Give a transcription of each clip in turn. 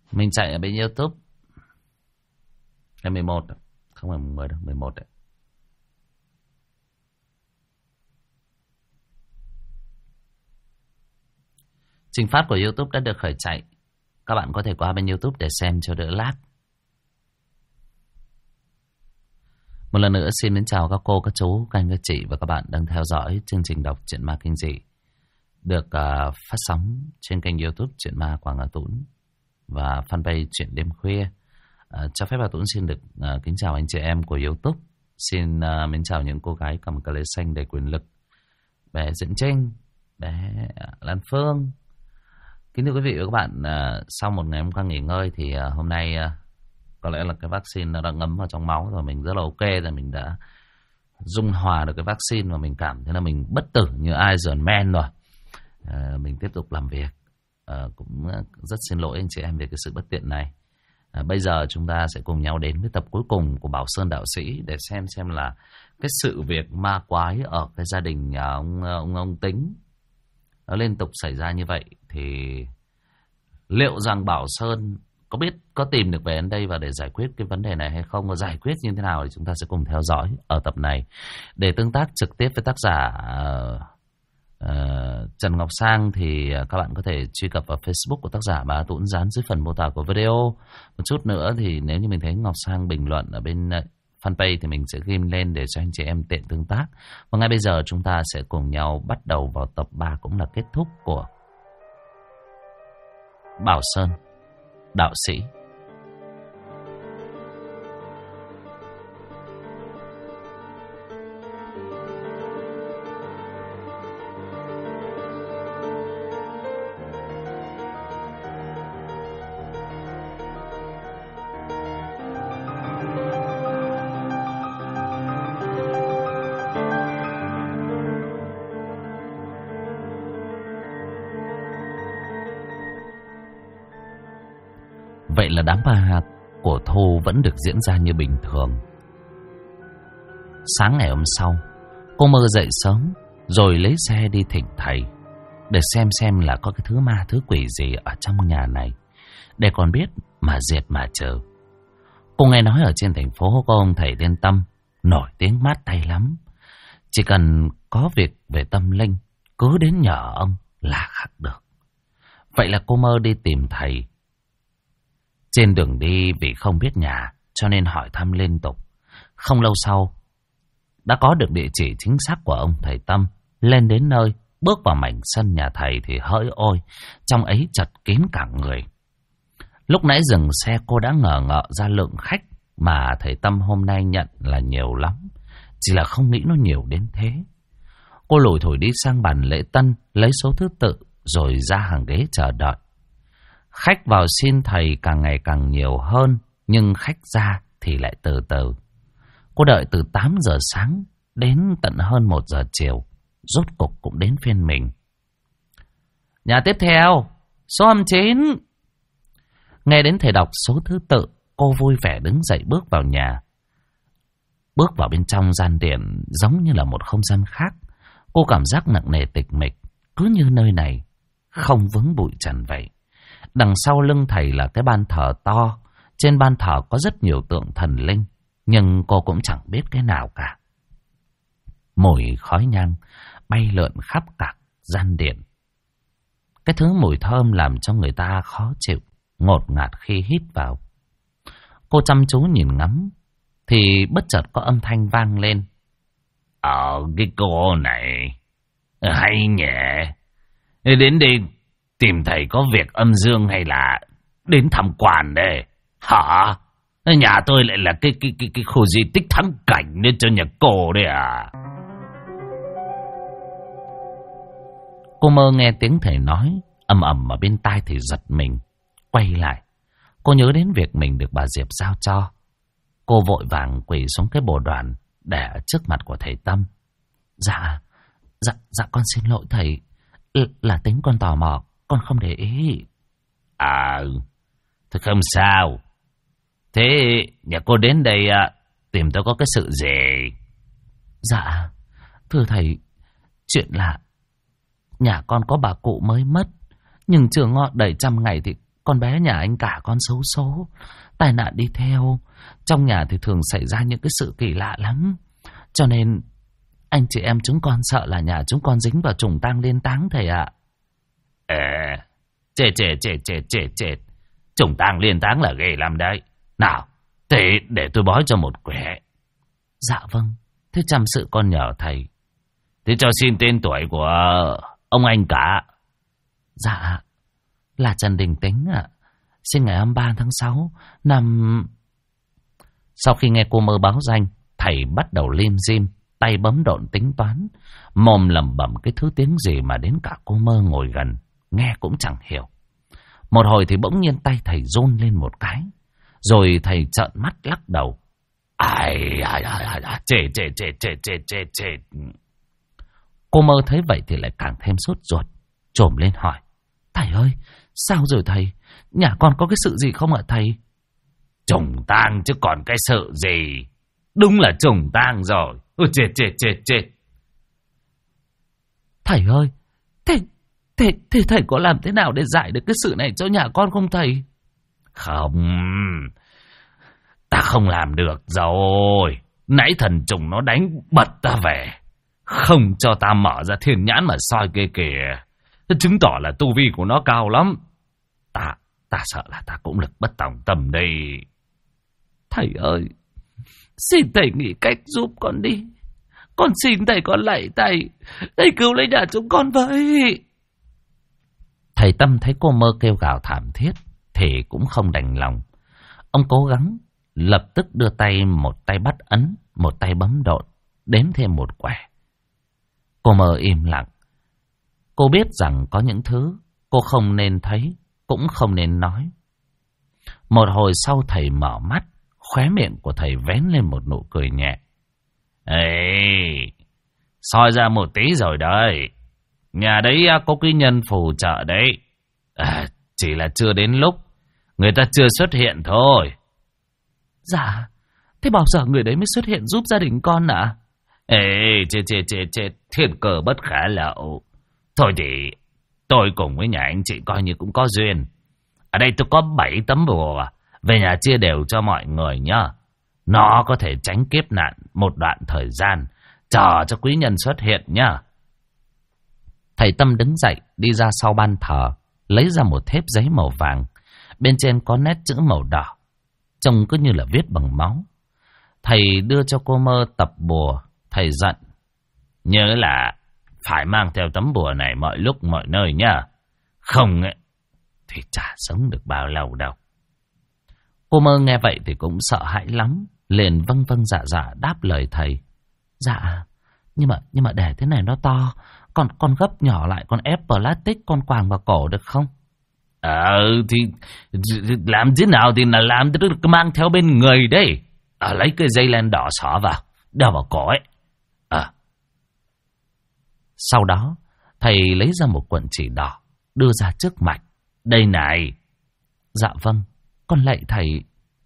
Mình chạy ở bên YouTube. Ngày 11, không phải 10 đâu, 11 đấy. Trình phát của YouTube đã được khởi chạy. Các bạn có thể qua bên YouTube để xem cho đỡ lag. Một lần nữa xin mến chào các cô, các chú, các anh, các chị và các bạn đang theo dõi chương trình đọc truyện ma kinh dị được phát sóng trên kênh YouTube Truyện Ma Quảng Hà Tũng và fanpage Truyện Đêm Khuya. Cho phép Hà Tũng xin được kính chào anh chị em của YouTube. Xin mến chào những cô gái cầm cờ lê xanh đầy quyền lực, bé Diễn Trinh, bé Lan Phương. Kính thưa quý vị và các bạn, sau một ngày hôm qua nghỉ ngơi thì hôm nay có lẽ là cái vaccine nó đã ngấm vào trong máu rồi, mình rất là ok rồi, mình đã dung hòa được cái vaccine và mình cảm thấy là mình bất tử như Iron Man rồi. Mình tiếp tục làm việc. Cũng rất xin lỗi anh chị em về cái sự bất tiện này. Bây giờ chúng ta sẽ cùng nhau đến với tập cuối cùng của Bảo Sơn Đạo Sĩ để xem là cái sự việc ma quái ở cái gia đình nhà ông Tính nó liên tục xảy ra như vậy thì liệu rằng Bảo Sơn có tìm được về đến đây và để giải quyết cái vấn đề này hay không, và giải quyết như thế nào thì chúng ta sẽ cùng theo dõi ở tập này. Để tương tác trực tiếp với tác giả Trần Ngọc Sang thì các bạn có thể truy cập vào Facebook của tác giả và Tuấn dán dưới phần mô tả của video. Một chút nữa thì nếu như mình thấy Ngọc Sang bình luận ở bên fanpage thì mình sẽ ghim lên để cho anh chị em tiện tương tác. Và ngay bây giờ chúng ta sẽ cùng nhau bắt đầu vào tập 3 cũng là kết thúc của Bảo Sơn Đạo Sĩ. Vậy là đám ma của Thu vẫn được diễn ra như bình thường. Sáng ngày hôm sau, cô mơ dậy sớm rồi lấy xe đi thỉnh thầy để xem là có cái thứ ma thứ quỷ gì ở trong nhà này, để còn biết mà diệt mà trừ. Cô nghe nói ở trên thành phố có ông thầy tên Tâm nổi tiếng mát tay lắm, chỉ cần có việc về tâm linh cứ đến nhờ ông là khắc được. Vậy là cô mơ đi tìm thầy. Trên đường đi vì không biết nhà cho nên hỏi thăm liên tục. Không lâu sau đã có được địa chỉ chính xác của ông thầy Tâm. Lên đến nơi, bước vào mảnh sân nhà thầy thì hỡi ôi, trong ấy chật kín cả người. Lúc nãy dừng xe cô đã ngờ ra lượng khách mà thầy Tâm hôm nay nhận là nhiều lắm, chỉ là không nghĩ nó nhiều đến thế. Cô lủi thủi đi sang bàn lễ tân, lấy số thứ tự rồi ra hàng ghế chờ đợi. Khách vào xin thầy càng ngày càng nhiều hơn, nhưng khách ra thì lại từ từ. Cô đợi từ 8 giờ sáng đến tận hơn 1 giờ chiều, rốt cục cũng đến phiên mình. Nhà tiếp theo, số 29. Nghe đến thầy đọc số thứ tự, cô vui vẻ đứng dậy bước vào nhà. Bước vào bên trong gian điện giống như là một không gian khác. Cô cảm giác nặng nề tịch mịch, cứ như nơi này không vướng bụi trần vậy. Đằng sau lưng thầy là cái ban thờ to. Trên ban thờ có rất nhiều tượng thần linh, nhưng cô cũng chẳng biết cái nào cả. Mùi khói nhang bay lượn khắp cả gian điện. Cái thứ mùi thơm làm cho người ta khó chịu, ngột ngạt khi hít vào. Cô chăm chú nhìn ngắm thì bất chợt có âm thanh vang lên. Cái cô này hay nhẹ. Đến đây tìm thầy có việc âm dương hay là đến tham quan đây? Hả? Nhà tôi lại là cái khu di tích thắng cảnh nên cho nhà cô đấy à? Cô mơ nghe tiếng thầy nói ầm ầm ở bên tai thì giật mình. Quay lại, cô nhớ đến việc mình được bà Diệp giao cho. Cô vội vàng quỳ xuống cái bồ đoàn để ở trước mặt của thầy Tâm. Dạ con xin lỗi thầy, là tính con tò mò, con không để ý. Thôi không sao. Thế nhà cô đến đây tìm tôi có cái sự gì? Dạ, thưa thầy, chuyện là nhà con có bà cụ mới mất, nhưng chưa ngọ đầy 100 ngày thì con bé nhà anh cả con xấu số, tai nạn đi theo. Trong nhà thì thường xảy ra những cái sự kỳ lạ lắm. Cho nên anh chị em chúng con sợ là nhà chúng con dính vào trùng tang liên táng thầy ạ. Chết. Trùng tang liên táng là ghê lắm đấy. Nào, thế để tôi bói cho một quẻ. Dạ vâng, thế chăm sự con nhờ thầy. Thế cho xin tên tuổi của ông anh cả. Dạ, là Trần Đình Tính ạ. Sinh ngày 23 tháng 6 năm... Sau khi nghe cô Mơ báo danh, thầy bắt đầu lim dim, tay bấm độn tính toán, mồm lẩm bẩm cái thứ tiếng gì mà đến cả cô Mơ ngồi gần nghe cũng chẳng hiểu. Một hồi thì bỗng nhiên tay thầy run lên một cái, rồi thầy trợn mắt lắc đầu. Chết. Cô Mơ thấy vậy thì lại càng thêm sốt ruột, chồm lên hỏi: Thầy ơi, sao rồi thầy? Nhà con có cái sự gì không ạ thầy? Trùng tang chứ còn cái sự gì. Đúng là trùng tang rồi. Chết. Thầy ơi, thế thầy có làm thế nào để giải được cái sự này cho nhà con không thầy? Không, ta không làm được rồi. Nãy thần trùng nó đánh bật ta về, không cho ta mở ra thiên nhãn mà soi kia kìa. Chứng tỏ là tu vi của nó cao lắm. Ta sợ là ta cũng lực bất tòng tâm đây. Thầy ơi, xin thầy nghĩ cách giúp con đi. Con xin thầy, con lạy thầy cứu lấy nhà chúng con với. Thầy Tâm thấy cô Mơ kêu gào thảm thiết thì cũng không đành lòng. Ông cố gắng lập tức đưa tay, một tay bắt ấn, một tay bấm độn, đếm thêm một quẻ. Cô Mơ im lặng. Cô biết rằng có những thứ cô không nên thấy, cũng không nên nói. Một hồi sau thầy mở mắt, khóe miệng của thầy vén lên một nụ cười nhẹ. Ê, soi ra một tí rồi đấy. Nhà đấy có quý nhân phù trợ đấy. Chỉ là chưa đến lúc, người ta chưa xuất hiện thôi. Dạ, thế bao giờ người đấy mới xuất hiện giúp gia đình con ạ? Ê, chết, thiên cơ bất khả lậu. Thôi thì tôi cùng với nhà anh chị coi như cũng có duyên. Ở đây tôi có 7 tấm bùa, về nhà chia đều cho mọi người nhá. Nó có thể tránh kiếp nạn một đoạn thời gian, chờ cho quý nhân xuất hiện nhá. Thầy Tâm đứng dậy, đi ra sau ban thờ, lấy ra một thép giấy màu vàng. Bên trên có nét chữ màu đỏ, trông cứ như là viết bằng máu. Thầy đưa cho cô Mơ tập bùa. Thầy dặn: nhớ là phải mang theo tấm bùa này mọi lúc mọi nơi nhá. Không ấy, thì chả sống được bao lâu đâu. Cô Mơ nghe vậy thì cũng sợ hãi lắm, liền vâng dạ đáp lời thầy. Dạ, nhưng mà để thế này nó to, con gấp nhỏ lại, con ép plastic con quàng vào cổ được không? Thì làm thế nào thì là làm, tức là mang theo bên người đấy. Lấy cái dây len đỏ xỏ vào, đeo vào cổ ấy. Sau đó thầy lấy ra một cuộn chỉ đỏ, đưa ra trước mặt. Đây này. Dạ vâng, con lạy thầy.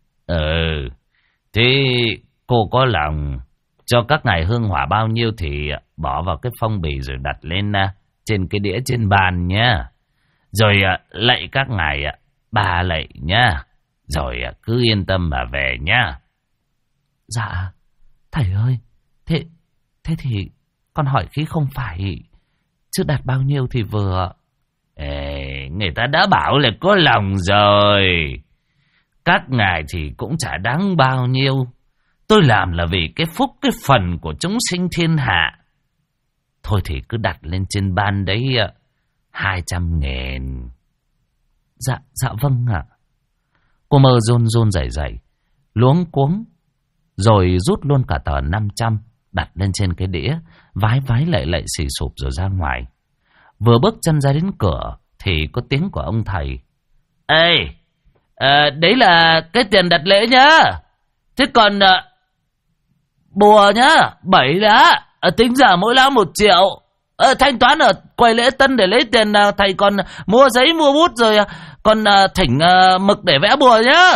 Thế cô có lòng cho các ngài hương hỏa bao nhiêu thì bỏ vào cái phong bì rồi đặt lên trên cái đĩa trên bàn nhá. Rồi lạy các ngài 3 lạy nhá. Rồi cứ yên tâm mà về nhá. Dạ, thầy ơi, thế thì con hỏi khí không phải, chứ đặt bao nhiêu thì vừa. Người ta đã bảo là có lòng rồi. Các ngài thì cũng chả đáng bao nhiêu. Tôi làm là vì cái phúc cái phần của chúng sinh thiên hạ. Thôi thì cứ đặt lên trên ban đấy 200.000. Dạ vâng ạ. Cô Mơ run rẩy luống cuống, rồi rút luôn cả tờ 500 đặt lên trên cái đĩa, vái lạy xì sụp rồi ra ngoài. Vừa bước chân ra đến cửa thì có tiếng của ông thầy. Ê, đấy là cái tiền đặt lễ nhá. Thế còn bùa nhá, 7 lá, tính giả mỗi lá 1 triệu. Thanh toán ở quầy lễ tân để lấy tiền. Thầy còn mua giấy mua bút rồi còn thỉnh mực để vẽ bùa nhá.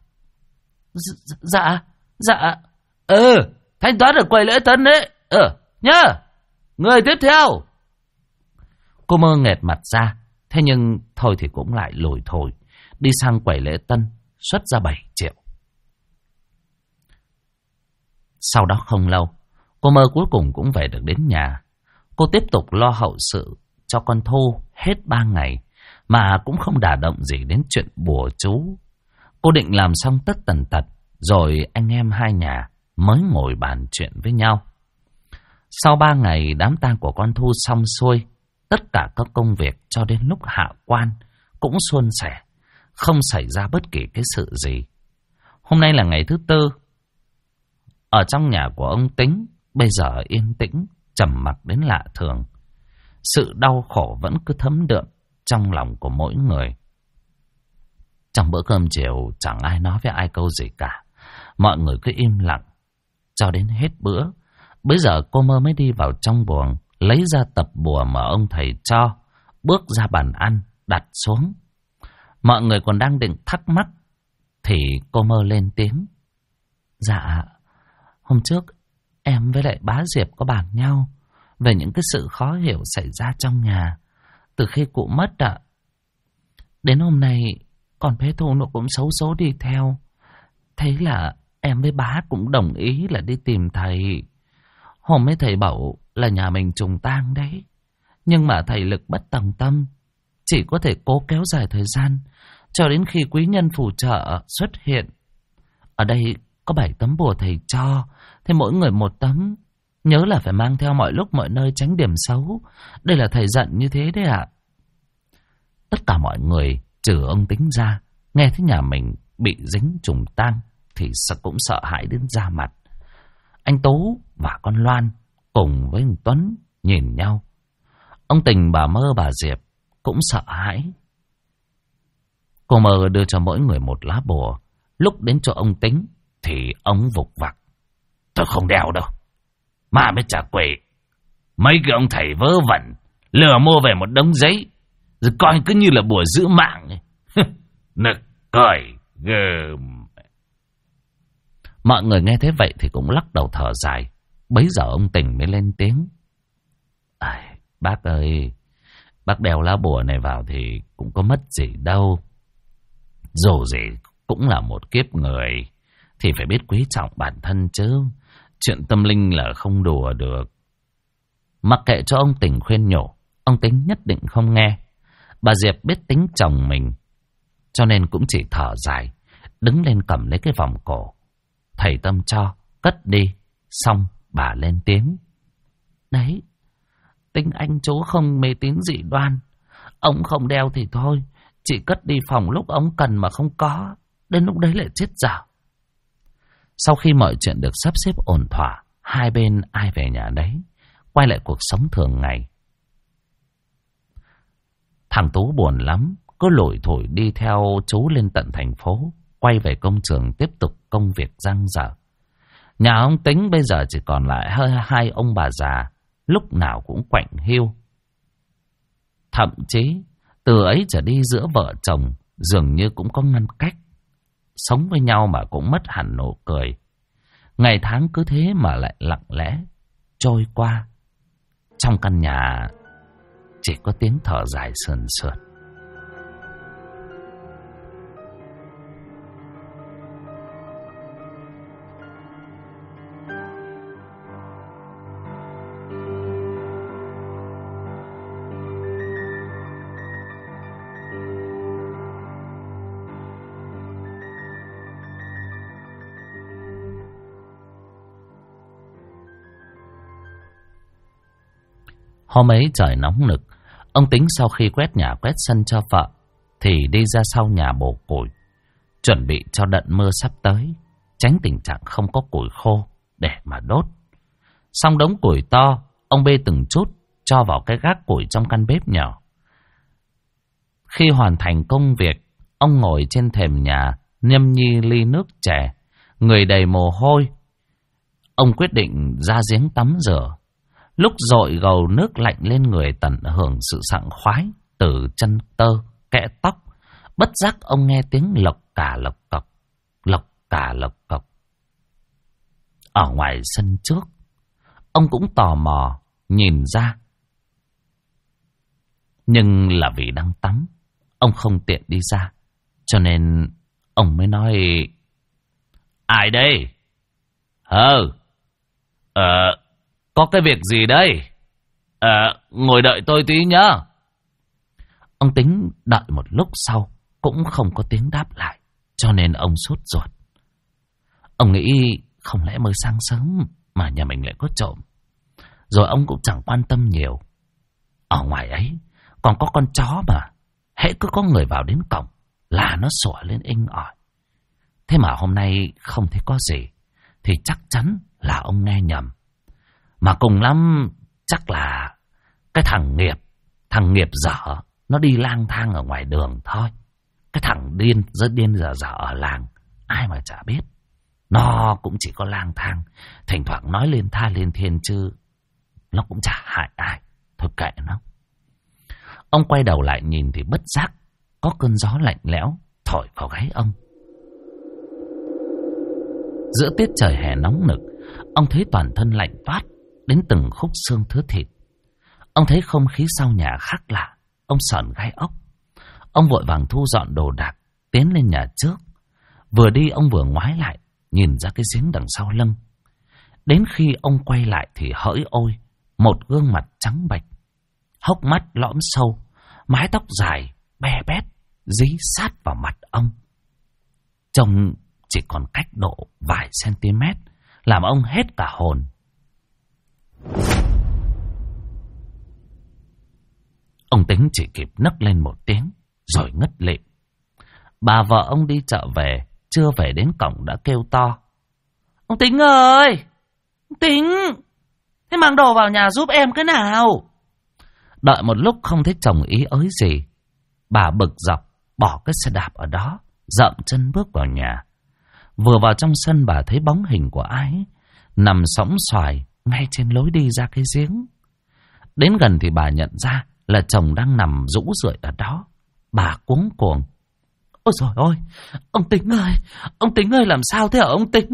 Dạ. Thanh toán ở quầy lễ tân đấy. Nhá. Người tiếp theo. Cô Mơ nghẹt mặt ra. Thế nhưng thôi thì cũng lại lủi thôi. đi sang quầy lễ tân, xuất ra 7 triệu. Sau đó không lâu, cô Mơ cuối cùng cũng về được đến nhà. Cô tiếp tục lo hậu sự cho con Thu hết 3 ngày, mà cũng không đả động gì đến chuyện bùa chú. Cô định làm xong tất tần tật, rồi anh em hai nhà mới ngồi bàn chuyện với nhau. Sau 3 ngày đám tang của con Thu xong xuôi, tất cả các công việc cho đến lúc hạ quan cũng suôn sẻ, không xảy ra bất kỳ cái sự gì. Hôm nay là ngày thứ 4. Ở trong nhà của ông Tính bây giờ yên tĩnh, trầm mặc đến lạ thường. Sự đau khổ vẫn cứ thấm đượm trong lòng của mỗi người. Trong bữa cơm chiều chẳng ai nói với ai câu gì cả. Mọi người cứ im lặng cho đến hết bữa. Bây giờ cô Mơ mới đi vào trong buồng, lấy ra tập bùa mà ông thầy cho, bước ra bàn ăn, đặt xuống. Mọi người còn đang định thắc mắc thì cô Mơ lên tiếng. Dạ, hôm trước em với lại bá Diệp có bàn nhau về những cái sự khó hiểu xảy ra trong nhà từ khi cụ mất ạ. Đến hôm nay con bé Thu nó cũng xấu số đi theo. Thế là em với bá cũng đồng ý là đi tìm thầy. Hôm ấy thầy bảo là nhà mình trùng tang đấy, nhưng mà thầy lực bất tòng tâm, chỉ có thể cố kéo dài thời gian cho đến khi quý nhân phù trợ xuất hiện. Ở đây có 7 tấm bùa thầy cho, thế mỗi người 1 tấm. Nhớ là phải mang theo mọi lúc mọi nơi, tránh điểm xấu. Đây là thầy giận như thế đấy ạ. Tất cả mọi người trừ ông Tính ra, nghe thấy nhà mình bị dính trùng tang thì cũng sợ hãi đến da mặt. Anh Tú và con Loan cùng với ông Tuấn nhìn nhau. Ông Tình, bà Mơ, bà Diệp cũng sợ hãi. Cô Mơ đưa cho mỗi người 1 lá bùa. Lúc đến chỗ ông Tính thì ông vục vặc. Tôi không đeo đâu. Mà mới trả quỷ. Mấy cái ông thầy vớ vẩn lừa mua về một đống giấy, rồi coi cứ như là bùa giữ mạng. Nực cười gờm. Mọi người nghe thế vậy thì cũng lắc đầu thở dài. Bấy giờ ông Tình mới lên tiếng. Bác ơi, bác đeo lá bùa này vào thì cũng có mất gì đâu. Dù gì cũng là một kiếp người thì phải biết quý trọng bản thân chứ. Chuyện tâm linh là không đùa được. Mặc kệ cho ông Tình khuyên nhủ, ông Tính nhất định không nghe. Bà Diệp biết tính chồng mình, cho nên cũng chỉ thở dài, đứng lên cầm lấy cái vòng cổ. Thầy Tâm cho, cất đi. Xong bà lên tiếng. Đấy, Tính anh chú không mê tín dị đoan. Ông không đeo thì thôi, chỉ cất đi phòng lúc ông cần mà không có, đến lúc đấy lại chết dở. Sau khi mọi chuyện được sắp xếp ổn thỏa, hai bên ai về nhà đấy, quay lại cuộc sống thường ngày. Thằng Tú buồn lắm, cứ lủi thủi đi theo chú lên tận thành phố, quay về công trường tiếp tục công việc dang dở. Nhà ông Tính bây giờ chỉ còn lại hai ông bà già, lúc nào cũng quạnh hiu. Thậm chí từ ấy trở đi giữa vợ chồng dường như cũng có ngăn cách. Sống với nhau mà cũng mất hẳn nụ cười. Ngày tháng cứ thế mà lại lặng lẽ trôi qua. Trong căn nhà chỉ có tiếng thở dài sườn sượt. Hôm ấy trời nóng nực, ông Tính sau khi quét nhà quét sân cho vợ thì đi ra sau nhà bổ củi, chuẩn bị cho đợt mưa sắp tới, tránh tình trạng không có củi khô để mà đốt. Xong đống củi to, ông bê từng chút cho vào cái gác củi trong căn bếp nhỏ. Khi hoàn thành công việc, ông ngồi trên thềm nhà nhâm nhi ly nước chè, người đầy mồ hôi. Ông quyết định ra giếng tắm rửa. Lúc dội gầu nước lạnh lên người tận hưởng sự sảng khoái từ chân tơ, kẽ tóc, bất giác ông nghe tiếng lộc cả lộc cọc, lộc cả lộc cọc. Ở ngoài sân trước, ông cũng tò mò nhìn ra. Nhưng là vì đang tắm, ông không tiện đi ra. Cho nên ông mới nói: Ai đây? Có cái việc gì đây? Ngồi đợi tôi tí nhá. Ông Tính đợi một lúc sau cũng không có tiếng đáp lại, cho nên ông sốt ruột. Ông nghĩ không lẽ mới sáng sớm mà nhà mình lại có trộm. Rồi ông cũng chẳng quan tâm nhiều. Ở ngoài ấy còn có con chó mà, hễ cứ có người vào đến cổng là nó sủa lên inh ỏi. Thế mà hôm nay không thấy có gì thì chắc chắn là ông nghe nhầm. Mà cùng lắm chắc là cái thằng nghiệp dở nó đi lang thang ở ngoài đường thôi. Cái thằng rất điên dở ở làng ai mà chả biết. Nó cũng chỉ có lang thang, thỉnh thoảng nói lên tha lên thiên chứ nó cũng chả hại ai. Thôi kệ nó. Ông quay đầu lại nhìn thì bất giác có cơn gió lạnh lẽo thổi vào gáy ông. Giữa tiết trời hè nóng nực, ông thấy toàn thân lạnh toát đến từng khúc xương thớ thịt. Ông thấy không khí sau nhà khác lạ, ông sởn gai ốc. Ông vội vàng thu dọn đồ đạc, tiến lên nhà trước. Vừa đi ông vừa ngoái lại, nhìn ra cái giếng đằng sau lưng. Đến khi ông quay lại thì hỡi ôi, một gương mặt trắng bệch, hốc mắt lõm sâu, mái tóc dài, be bét, dí sát vào mặt ông. Trông chỉ còn cách độ vài cm, làm ông hết cả hồn. Ông Tính chỉ kịp nấc lên một tiếng, rồi ngất lịm. Bà vợ ông đi chợ về, chưa về đến cổng đã kêu to: Ông Tính ơi! Ông Tính! Thế mang đồ vào nhà giúp em cái nào? Đợi một lúc không thấy chồng ý ới gì, bà bực dọc bỏ cái xe đạp ở đó, dậm chân bước vào nhà. Vừa vào trong sân bà thấy bóng hình của ai nằm sõng xoài ngay trên lối đi ra cái giếng. Đến gần thì bà nhận ra là chồng đang nằm rũ rượi ở đó. Bà cuống cuồng: Ôi trời ơi! Ông Tính ơi làm sao thế hả ông Tính?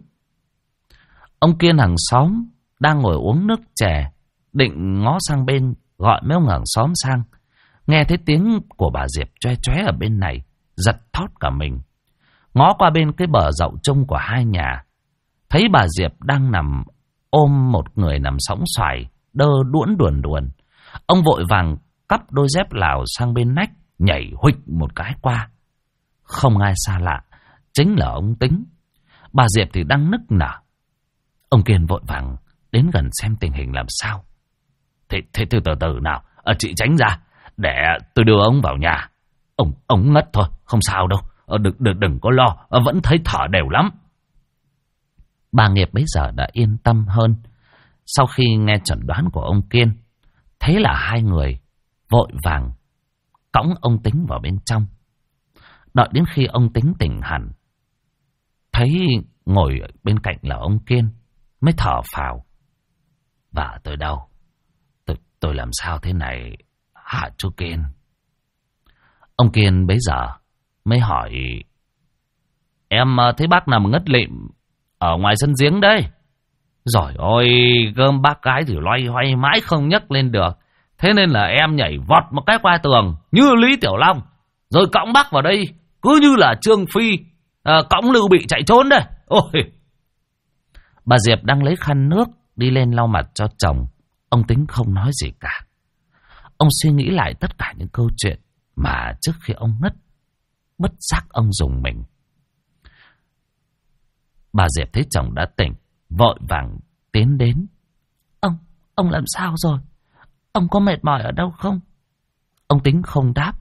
Ông Kiên hàng xóm đang ngồi uống nước chè, định ngó sang bên gọi mấy ông hàng xóm sang. Nghe thấy tiếng của bà Diệp choe choé ở bên này, giật thót cả mình. Ngó qua bên cái bờ dậu chung của hai nhà, thấy bà Diệp đang nằm ôm một người nằm sõng xoài, đơ đuỗn đuồn đuồn. Ông vội vàng cắp đôi dép Lào sang bên nách, nhảy huỵch một cái qua. Không ai xa lạ, chính là ông Tính. Bà Diệp thì đang nức nở. Ông Kiên vội vàng đến gần xem tình hình làm sao. Thế từ từ nào, chị tránh ra, để tôi đưa ông vào nhà. Ông ngất thôi, không sao đâu. Đừng có lo, vẫn thấy thở đều lắm. Bà Nghiệp bấy giờ đã yên tâm hơn sau khi nghe chẩn đoán của ông Kiên. Thế là hai người vội vàng cõng ông Tính vào bên trong. Đợi đến khi ông Tính tỉnh hẳn, thấy ngồi bên cạnh là ông Kiên, mới thở phào: Vợ tôi đâu? Tôi làm sao thế này hả chú Kiên? Ông Kiên bấy giờ mới hỏi: Em thấy bác nằm ngất lịm ở ngoài sân giếng đấy. Rồi ôi, gươm bác gái thì loay hoay mãi không nhấc lên được. Thế nên là em nhảy vọt một cái qua tường như Lý Tiểu Long, rồi cõng bác vào đây cứ như là Trương Phi cõng Lưu Bị chạy trốn đây. Ôi! Bà Diệp đang lấy khăn nước đi lên lau mặt cho chồng. Ông Tính không nói gì cả. Ông suy nghĩ lại tất cả những câu chuyện mà trước khi ông ngất, bất giác ông dùng mình. Bà Diệp thấy chồng đã tỉnh, vội vàng tiến đến: Ông làm sao rồi? Ông có mệt mỏi ở đâu không? Ông Tính không đáp,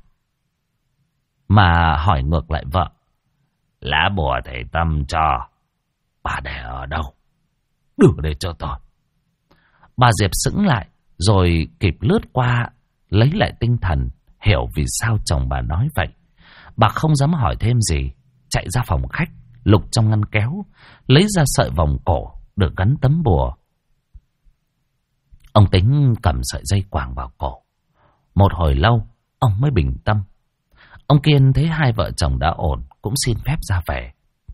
mà hỏi ngược lại vợ: Lá bùa thầy Tâm cho, bà để ở đâu? Đưa đây cho tôi. Bà Diệp sững lại, rồi kịp lướt qua, lấy lại tinh thần, hiểu vì sao chồng bà nói vậy. Bà không dám hỏi thêm gì, chạy ra phòng khách, lục trong ngăn kéo, lấy ra sợi vòng cổ được gắn tấm bùa. Ông Tính cầm sợi dây quàng vào cổ. Một hồi lâu, ông mới bình tâm. Ông Kiên thấy hai vợ chồng đã ổn, cũng xin phép ra về.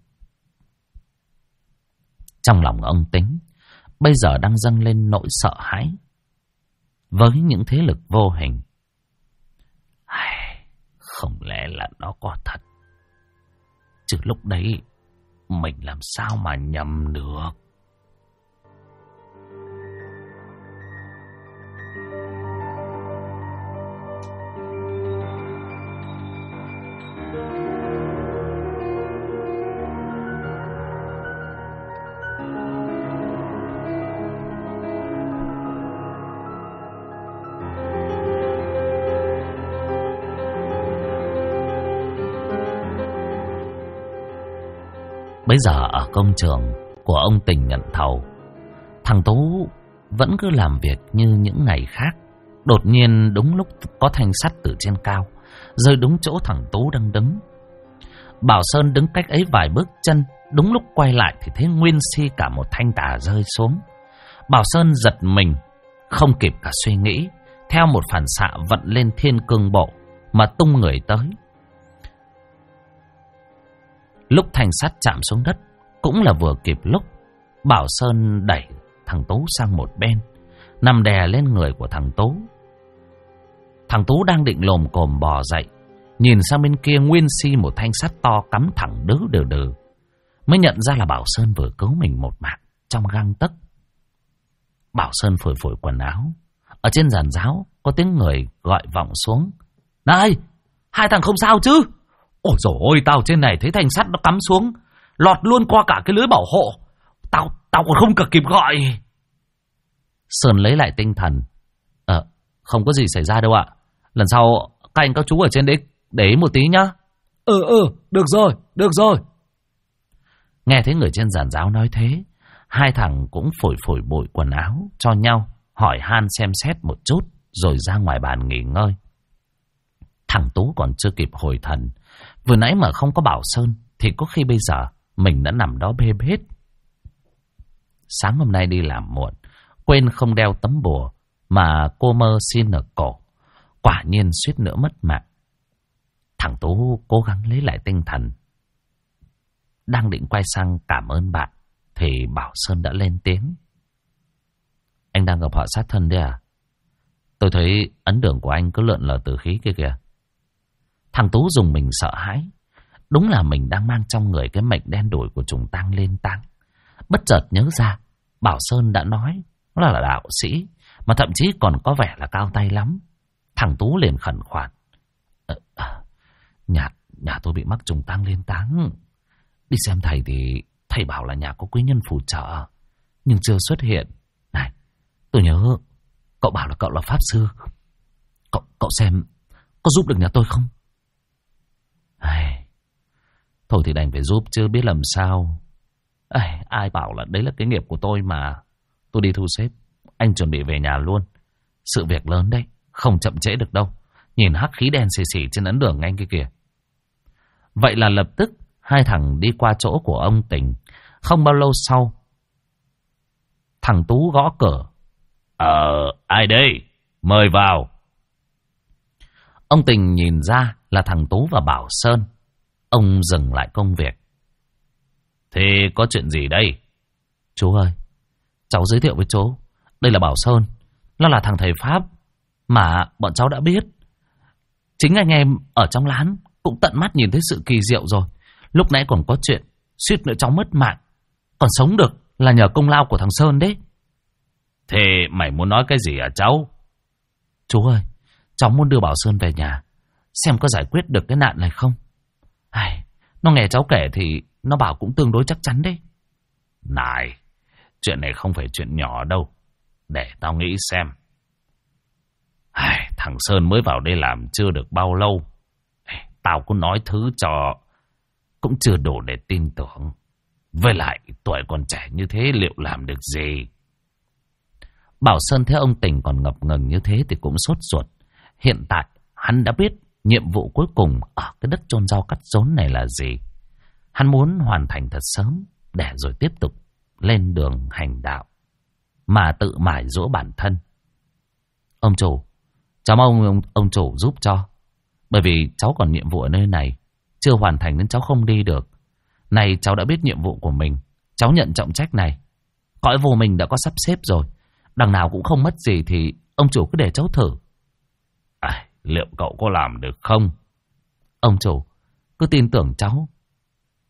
Trong lòng ông Tính bây giờ đang dâng lên nỗi sợ hãi với những thế lực vô hình. Không lẽ là nó có thật? Chứ lúc đấy mình làm sao mà nhầm được. Bây giờ ở công trường của ông Tình nhận thầu, thằng Tú vẫn cứ làm việc như những ngày khác. Đột nhiên đúng lúc có thanh sắt từ trên cao rơi đúng chỗ thằng Tú đang đứng. Bảo Sơn đứng cách ấy vài bước chân, đúng lúc quay lại thì thấy nguyên si cả một thanh tà rơi xuống. Bảo Sơn giật mình, không kịp cả suy nghĩ, theo một phản xạ vận lên thiên cương bộ mà tung người tới. Lúc thanh sắt chạm xuống đất cũng là vừa kịp lúc. Bảo Sơn đẩy thằng Tú sang một bên, nằm đè lên người của thằng Tú. Thằng Tú đang định lồm cồm bò dậy, nhìn sang bên kia nguyên si một thanh sắt to cắm thẳng đứ đừ, mới nhận ra là Bảo Sơn vừa cứu mình một mạng trong gang tấc. Bảo Sơn phủi phủi quần áo. Ở trên giàn giáo có tiếng người gọi vọng xuống: "Này, hai thằng không sao chứ?" "Ôi dồi ôi, tao trên này thấy thanh sắt nó cắm xuống, lọt luôn qua cả cái lưới bảo hộ. Tao còn không cả kịp gọi." Sơn lấy lại tinh thần: "Không có gì xảy ra đâu ạ. Lần sau các anh các chú ở trên đấy để ý một tí nhá." Được rồi. Nghe thấy người trên giàn giáo nói thế, hai thằng cũng phủi phủi bụi quần áo cho nhau, hỏi han xem xét một chút rồi ra ngoài bàn nghỉ ngơi. Thằng Tú còn chưa kịp hồi thần, vừa nãy mà không có Bảo Sơn thì có khi bây giờ mình đã nằm đó bê bết. Sáng hôm nay đi làm muộn, quên không đeo tấm bùa mà cô mơ xin ở cổ, quả nhiên suýt nữa mất mạng. Thằng Tú cố gắng lấy lại tinh thần, đang định quay sang cảm ơn bạn thì Bảo Sơn đã lên tiếng: "Anh đang gặp họ sát thân đấy à? Tôi thấy ấn đường của anh cứ lượn lờ tử khí kia kìa." Thằng Tú dùng mình sợ hãi. Đúng là mình đang mang trong người cái mệnh đen đủi của trùng tang lên tang. Bất chợt nhớ ra Bảo Sơn đã nói nó là đạo sĩ, mà thậm chí còn có vẻ là cao tay lắm. Thằng Tú liền khẩn khoản: Nhà tôi bị mắc trùng tang lên tang. Đi xem thầy thì thầy bảo là nhà có quý nhân phù trợ, nhưng chưa xuất hiện. Này, tôi nhớ cậu bảo là cậu là pháp sư. Cậu xem có giúp được nhà tôi không?" Thôi thì đành phải giúp chứ biết làm sao. Ai bảo là đấy là cái nghiệp của tôi mà. Tôi đi thu xếp, anh chuẩn bị về nhà luôn. Sự việc lớn đấy, không chậm trễ được đâu. Nhìn hắc khí đen xì xì trên ấn đường anh kia kìa. Vậy là lập tức hai thằng đi qua chỗ của ông Tình. Không bao lâu sau, thằng Tú gõ cửa. Ai đây? Mời vào." Ông Tình nhìn ra là thằng Tú và Bảo Sơn. Ông dừng lại công việc. "Thế có chuyện gì đây?" "Chú ơi, cháu giới thiệu với chú. Đây là Bảo Sơn. Nó là thằng thầy Pháp mà bọn cháu đã biết. Chính anh em ở trong lán cũng tận mắt nhìn thấy sự kỳ diệu rồi. Lúc nãy còn có chuyện suýt nữa cháu mất mạng, còn sống được là nhờ công lao của thằng Sơn đấy." "Thế mày muốn nói cái gì à cháu?" "Chú ơi, cháu muốn đưa Bảo Sơn về nhà, xem có giải quyết được cái nạn này không. Nó nghe cháu kể thì nó bảo cũng tương đối chắc chắn đấy." "Này, chuyện này không phải chuyện nhỏ đâu. Để tao nghĩ xem. Thằng Sơn mới vào đây làm chưa được bao lâu. Tao cũng nói thứ cho cũng chưa đủ để tin tưởng. Với lại tuổi còn trẻ như thế liệu làm được gì?" Bảo Sơn thấy ông Tình còn ngập ngừng như thế thì cũng sốt ruột. Hiện tại hắn đã biết nhiệm vụ cuối cùng ở cái đất chôn rau cắt rốn này là gì. Hắn muốn hoàn thành thật sớm để rồi tiếp tục lên đường hành đạo mà tự mài dũa bản thân. "Ông chủ, cháu mong ông chủ giúp cho. Bởi vì cháu còn nhiệm vụ ở nơi này chưa hoàn thành nên cháu không đi được. Này cháu đã biết nhiệm vụ của mình, cháu nhận trọng trách này. Cõi vô mình đã có sắp xếp rồi, đằng nào cũng không mất gì thì ông chủ cứ để cháu thử." Liệu cậu có làm được không?" "Ông chủ cứ tin tưởng cháu.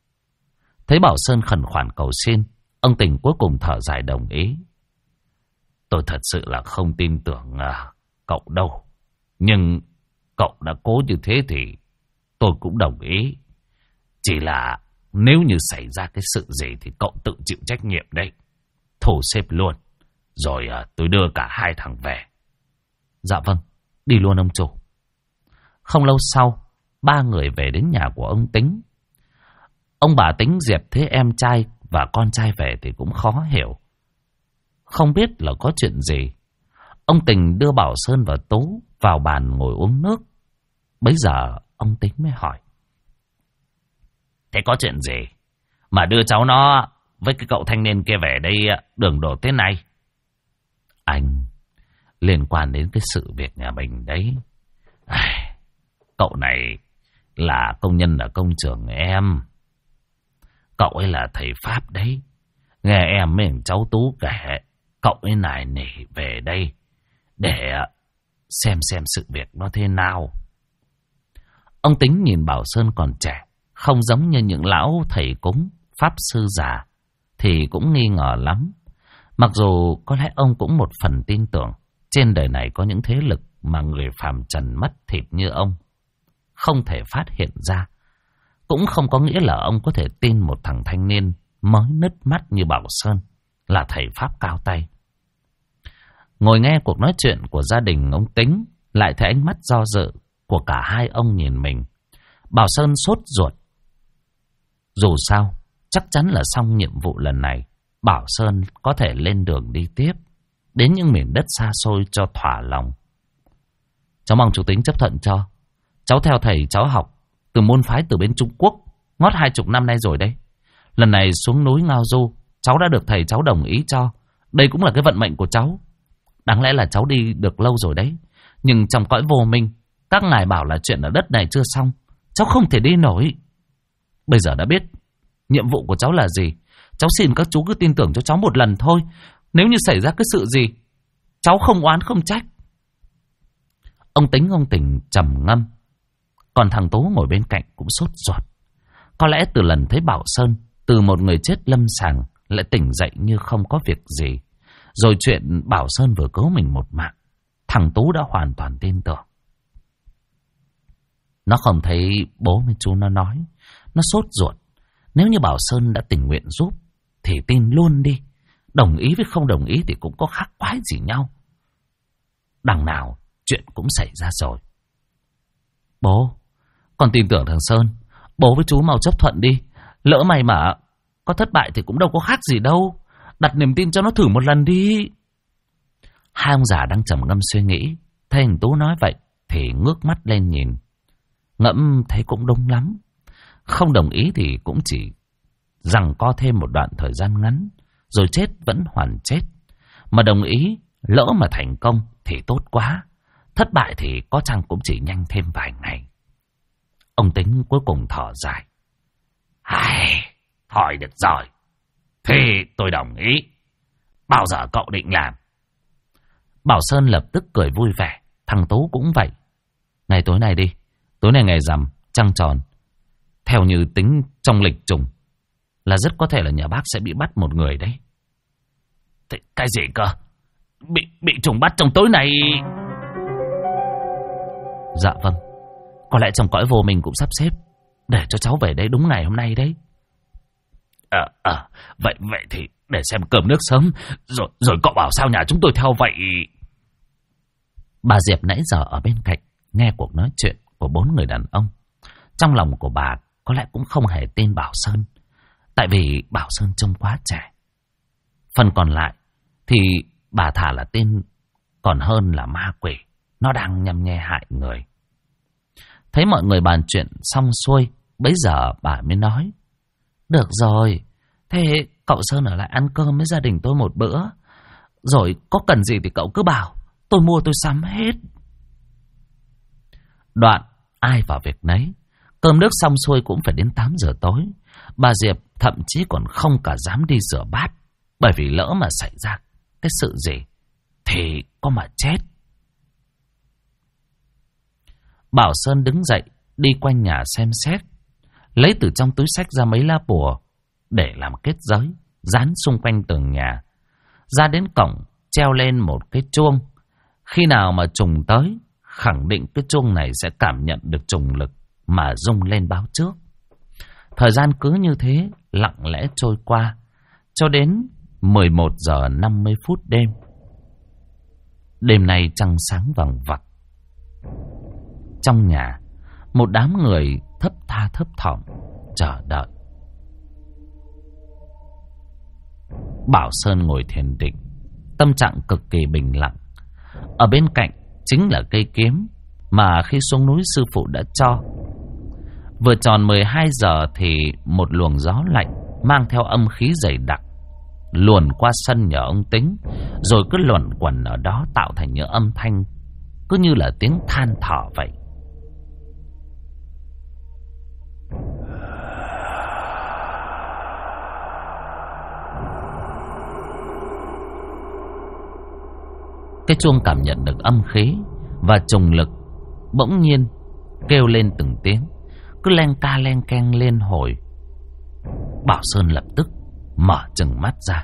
Thấy Bảo Sơn khẩn khoản cầu xin, ông Tình cuối cùng thở dài đồng ý. Tôi thật sự là không tin tưởng cậu đâu. Nhưng cậu đã cố như thế thì tôi cũng đồng ý. Chỉ là nếu như xảy ra cái sự gì thì cậu tự chịu trách nhiệm đấy. Thu xếp luôn. Rồi tôi đưa cả hai thằng về. Dạ vâng, đi luôn ông chủ. Không lâu sau, ba người về đến nhà của ông Tính. Ông bà Tính Diệp thấy em trai và con trai về thì cũng khó hiểu. Không biết là có chuyện gì. Ông Tình đưa Bảo Sơn và Tú vào bàn ngồi uống nước. Bấy giờ ông Tính mới hỏi. Thế có chuyện gì mà đưa cháu nó với cái cậu thanh niên kia về đây đường đột thế này? Anh, liên quan đến cái sự việc nhà mình đấy. Cậu này là công nhân ở công trường em. Cậu ấy là thầy Pháp đấy. Nghe em với cháu Tú kể, cậu ấy này nỉ về đây để xem sự việc nó thế nào. Ông Tính nhìn Bảo Sơn còn trẻ, không giống như những lão thầy cúng, pháp sư già, thì cũng nghi ngờ lắm. Mặc dù có lẽ ông cũng một phần tin tưởng trên đời này có những thế lực mà người phàm trần mất thịt như ông không thể phát hiện ra. Cũng không có nghĩa là ông có thể tin một thằng thanh niên mới nứt mắt như Bảo Sơn là thầy Pháp cao tay. Ngồi nghe cuộc nói chuyện của gia đình ông Tính, lại thấy ánh mắt do dự của cả hai ông nhìn mình. Bảo Sơn sốt ruột. Dù sao, chắc chắn là xong nhiệm vụ lần này, Bảo Sơn có thể lên đường đi tiếp đến những miền đất xa xôi cho thỏa lòng. Cháu mong chú Tính chấp thuận cho. Cháu theo thầy cháu học từ môn phái từ bên Trung Quốc ngót 20 năm nay rồi đấy. Lần này xuống núi Ngao Du, cháu đã được thầy cháu đồng ý cho. Đây cũng là cái vận mệnh của cháu. Đáng lẽ là cháu đi được lâu rồi đấy, nhưng trong cõi vô minh, các ngài bảo là chuyện ở đất này chưa xong, cháu không thể đi nổi. Bây giờ đã biết nhiệm vụ của cháu là gì, cháu xin các chú cứ tin tưởng cho cháu một lần thôi. Nếu như xảy ra cái sự gì, cháu không oán không trách. Ông Tính ông Tình trầm ngâm. Còn thằng Tú ngồi bên cạnh cũng sốt ruột. Có lẽ từ lần thấy Bảo Sơn từ một người chết lâm sàng lại tỉnh dậy như không có việc gì, rồi chuyện Bảo Sơn vừa cứu mình một mạng, thằng Tú đã hoàn toàn tin tưởng. Nó không thấy bố với chú nó nói, nó sốt ruột. Nếu như Bảo Sơn đã tình nguyện giúp thì tin luôn đi. Đồng ý với không đồng ý thì cũng có khác quái gì nhau. Đằng nào chuyện cũng xảy ra rồi. Bố, con tin tưởng thằng Sơn. Bố với chú mau chấp thuận đi. Lỡ mày mà có thất bại thì cũng đâu có khác gì đâu. Đặt niềm tin cho nó thử một lần đi. Hai ông già đang trầm ngâm suy nghĩ, thấy thằng Tú nói vậy thì ngước mắt lên nhìn. Ngẫm thấy cũng đúng lắm. Không đồng ý thì cũng chỉ giằng co thêm một đoạn thời gian ngắn, rồi chết vẫn hoàn chết. Mà đồng ý, lỡ mà thành công thì tốt quá. Thất bại thì có chăng cũng chỉ nhanh thêm vài ngày. Ông Tính cuối cùng thở dài. Thôi được rồi. Thì tôi đồng ý. Bao giờ cậu định làm? Bảo Sơn lập tức cười vui vẻ. Thằng Tú cũng vậy. Ngày tối nay đi. Tối nay ngày rằm, trăng tròn. Theo như tính trong lịch trùng, là rất có thể là nhà bác sẽ bị bắt một người đấy. Thế cái gì cơ? Bị trùng bắt trong tối nay? Dạ vâng. Có lẽ trong cõi vô mình cũng sắp xếp để cho cháu về đây đúng ngày hôm nay đấy. Vậy thì để xem cơm nước sớm, rồi cậu bảo sao nhà chúng tôi theo vậy. Bà Diệp nãy giờ ở bên cạnh nghe cuộc nói chuyện của bốn người đàn ông. Trong lòng của bà có lẽ cũng không hề tin Bảo Sơn, tại vì Bảo Sơn trông quá trẻ. Phần còn lại thì bà thà là tin còn hơn là ma quỷ, nó đang nhằm nhe hại người. Thấy mọi người bàn chuyện xong xuôi, bấy giờ bà mới nói. Được rồi, thế cậu Sơn ở lại ăn cơm với gia đình tôi một bữa. Rồi có cần gì thì cậu cứ bảo, tôi mua tôi sắm hết. Đoạn ai vào việc nấy. Cơm nước xong xuôi cũng phải đến 8 giờ tối. Bà Diệp thậm chí còn không cả dám đi rửa bát, bởi vì lỡ mà xảy ra cái sự gì thì có mà chết. Bảo Sơn đứng dậy đi quanh nhà xem xét, lấy từ trong túi xách ra mấy lá bùa, để làm kết giới, dán xung quanh tường nhà. Ra đến cổng, treo lên một cái chuông. Khi nào mà trùng tới, khẳng định cái chuông này sẽ cảm nhận được trùng lực mà rung lên báo trước. Thời gian cứ như thế lặng lẽ trôi qua cho đến 11 giờ 50 phút đêm. Đêm nay trăng sáng vằng vặc. Trong nhà, một đám người thấp tha thấp thỏm chờ đợi. Bảo Sơn ngồi thiền định, tâm trạng cực kỳ bình lặng. Ở bên cạnh chính là cây kiếm mà khi xuống núi sư phụ đã cho. Vừa tròn 12 giờ thì một luồng gió lạnh mang theo âm khí dày đặc luồn qua sân nhà ông Tính, rồi cứ luẩn quẩn ở đó tạo thành những âm thanh cứ như là tiếng than thở vậy. Cái chuông cảm nhận được âm khí và trùng lực bỗng nhiên kêu lên từng tiếng, cứ len ca len keng lên hồi. Bảo Sơn lập tức mở trừng mắt ra.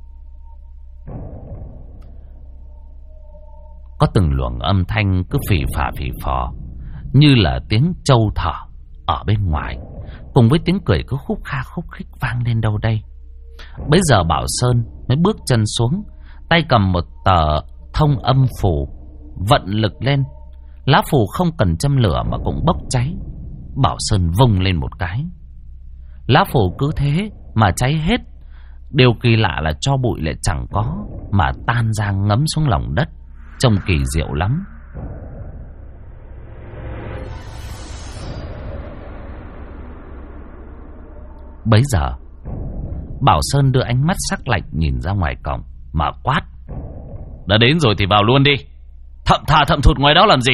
Có từng luồng âm thanh cứ phì phò như là tiếng trâu thở ở bên ngoài, cùng với tiếng cười cứ khúc kha khúc khích vang lên đâu đây. Bấy giờ Bảo Sơn mới bước chân xuống, tay cầm một tờ thông âm phù, vận lực lên. Lá phù không cần châm lửa mà cũng bốc cháy. Bảo Sơn vung lên một cái, lá phù cứ thế mà cháy hết. Điều kỳ lạ là tro bụi lại chẳng có, mà tan ra ngấm xuống lòng đất, trông kỳ diệu lắm. Bấy giờ Bảo Sơn đưa ánh mắt sắc lạnh nhìn ra ngoài cổng mà quát: đã đến rồi thì vào luôn đi, thậm thà thậm thụt ngoài đó làm gì?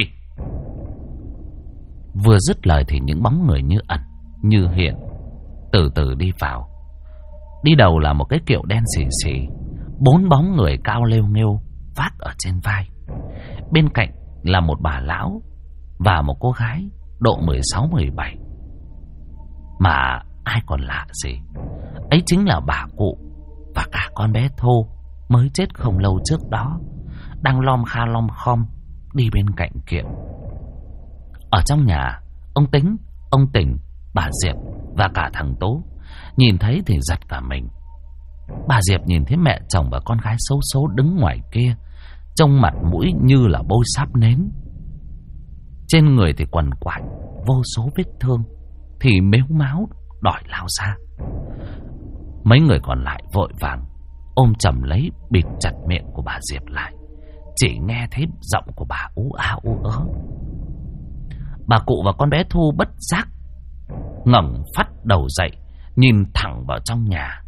Vừa dứt lời thì những bóng người như ẩn như hiện từ từ đi vào. Đi đầu là một cái kiệu đen xì xì, 4 bóng người cao lêu nghêu vác ở trên vai. Bên cạnh là một bà lão và một cô gái độ 16-17. Mà ai còn lạ gì, ấy chính là bà cụ và cả con bé Thô mới chết không lâu trước đó, đang lom kha lom khom đi bên cạnh kiệu. Ở trong nhà, ông Tính, ông Tỉnh, bà Diệp và cả thằng Tố nhìn thấy thì giật cả mình. Bà Diệp nhìn thấy mẹ chồng và con gái xấu số đứng ngoài kia, trông mặt mũi như là bôi sáp nến. Trên người thì quằn quại vô số vết thương, thì mếu máu đòi lao ra. Mấy người còn lại vội vàng ôm chầm lấy, bịt chặt miệng của bà Diệp lại. Chỉ nghe thấy giọng của bà ú a ú ớ. Bà cụ và con bé Thu bất giác ngẩng phát đầu dậy, nhìn thẳng vào trong nhà.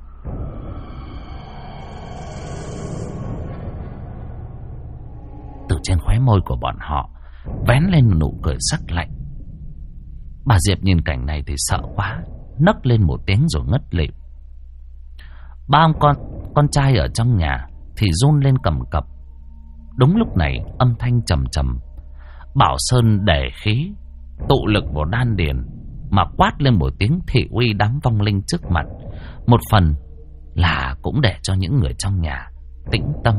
Từ trên khóe môi của bọn họ vén lên nụ cười sắc lạnh. Bà Diệp nhìn cảnh này thì sợ quá, nấc lên một tiếng rồi ngất lịm. Ba ông con trai ở trong nhà thì run lên cầm cập. Đúng lúc này âm thanh trầm trầm, Bảo Sơn để khí tụ lực vào đan điền mà quát lên một tiếng thị uy đám vong linh trước mặt. Một phần là cũng để cho những người trong nhà tĩnh tâm.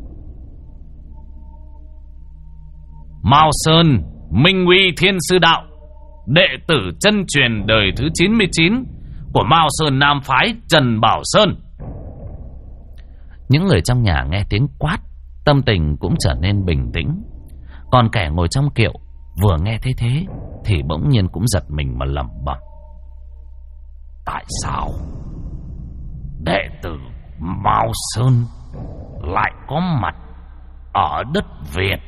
Mao Sơn, Minh Uy Thiên Sư Đạo, đệ tử chân truyền đời thứ 99 của Mao Sơn Nam Phái Trần Bảo Sơn. Những người trong nhà nghe tiếng quát, tâm tình cũng trở nên bình tĩnh. Còn kẻ ngồi trong kiệu vừa nghe thấy thế thì bỗng nhiên cũng giật mình mà lẩm bẩm: tại sao đệ tử Mao Sơn lại có mặt ở đất Việt?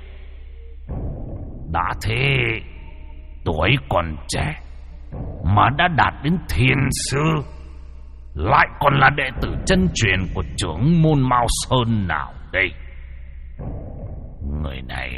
Đã thế tuổi còn trẻ mà đã đạt đến thiên sư, lại còn là đệ tử chân truyền của trưởng môn Mao Sơn nào đây? Người này...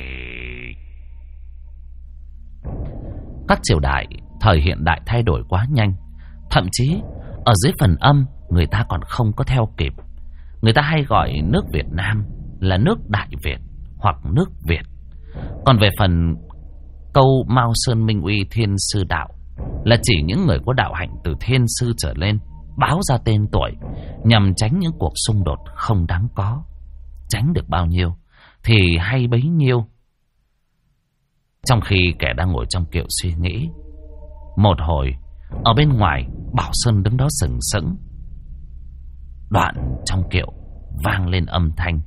Các triều đại thời hiện đại thay đổi quá nhanh, thậm chí ở dưới phần âm người ta còn không có theo kịp. Người ta hay gọi nước Việt Nam là nước Đại Việt hoặc nước Việt. Còn về phần câu Mao Sơn Minh Uy Thiên Sư Đạo là chỉ những người có đạo hạnh từ thiên sư trở lên báo ra tên tuổi, nhằm tránh những cuộc xung đột không đáng có. Tránh được bao nhiêu thì hay bấy nhiêu. Trong khi kẻ đang ngồi trong kiệu suy nghĩ, một hồi ở bên ngoài Bảo Sơn đứng đó sừng sững. Đoạn trong kiệu vang lên âm thanh: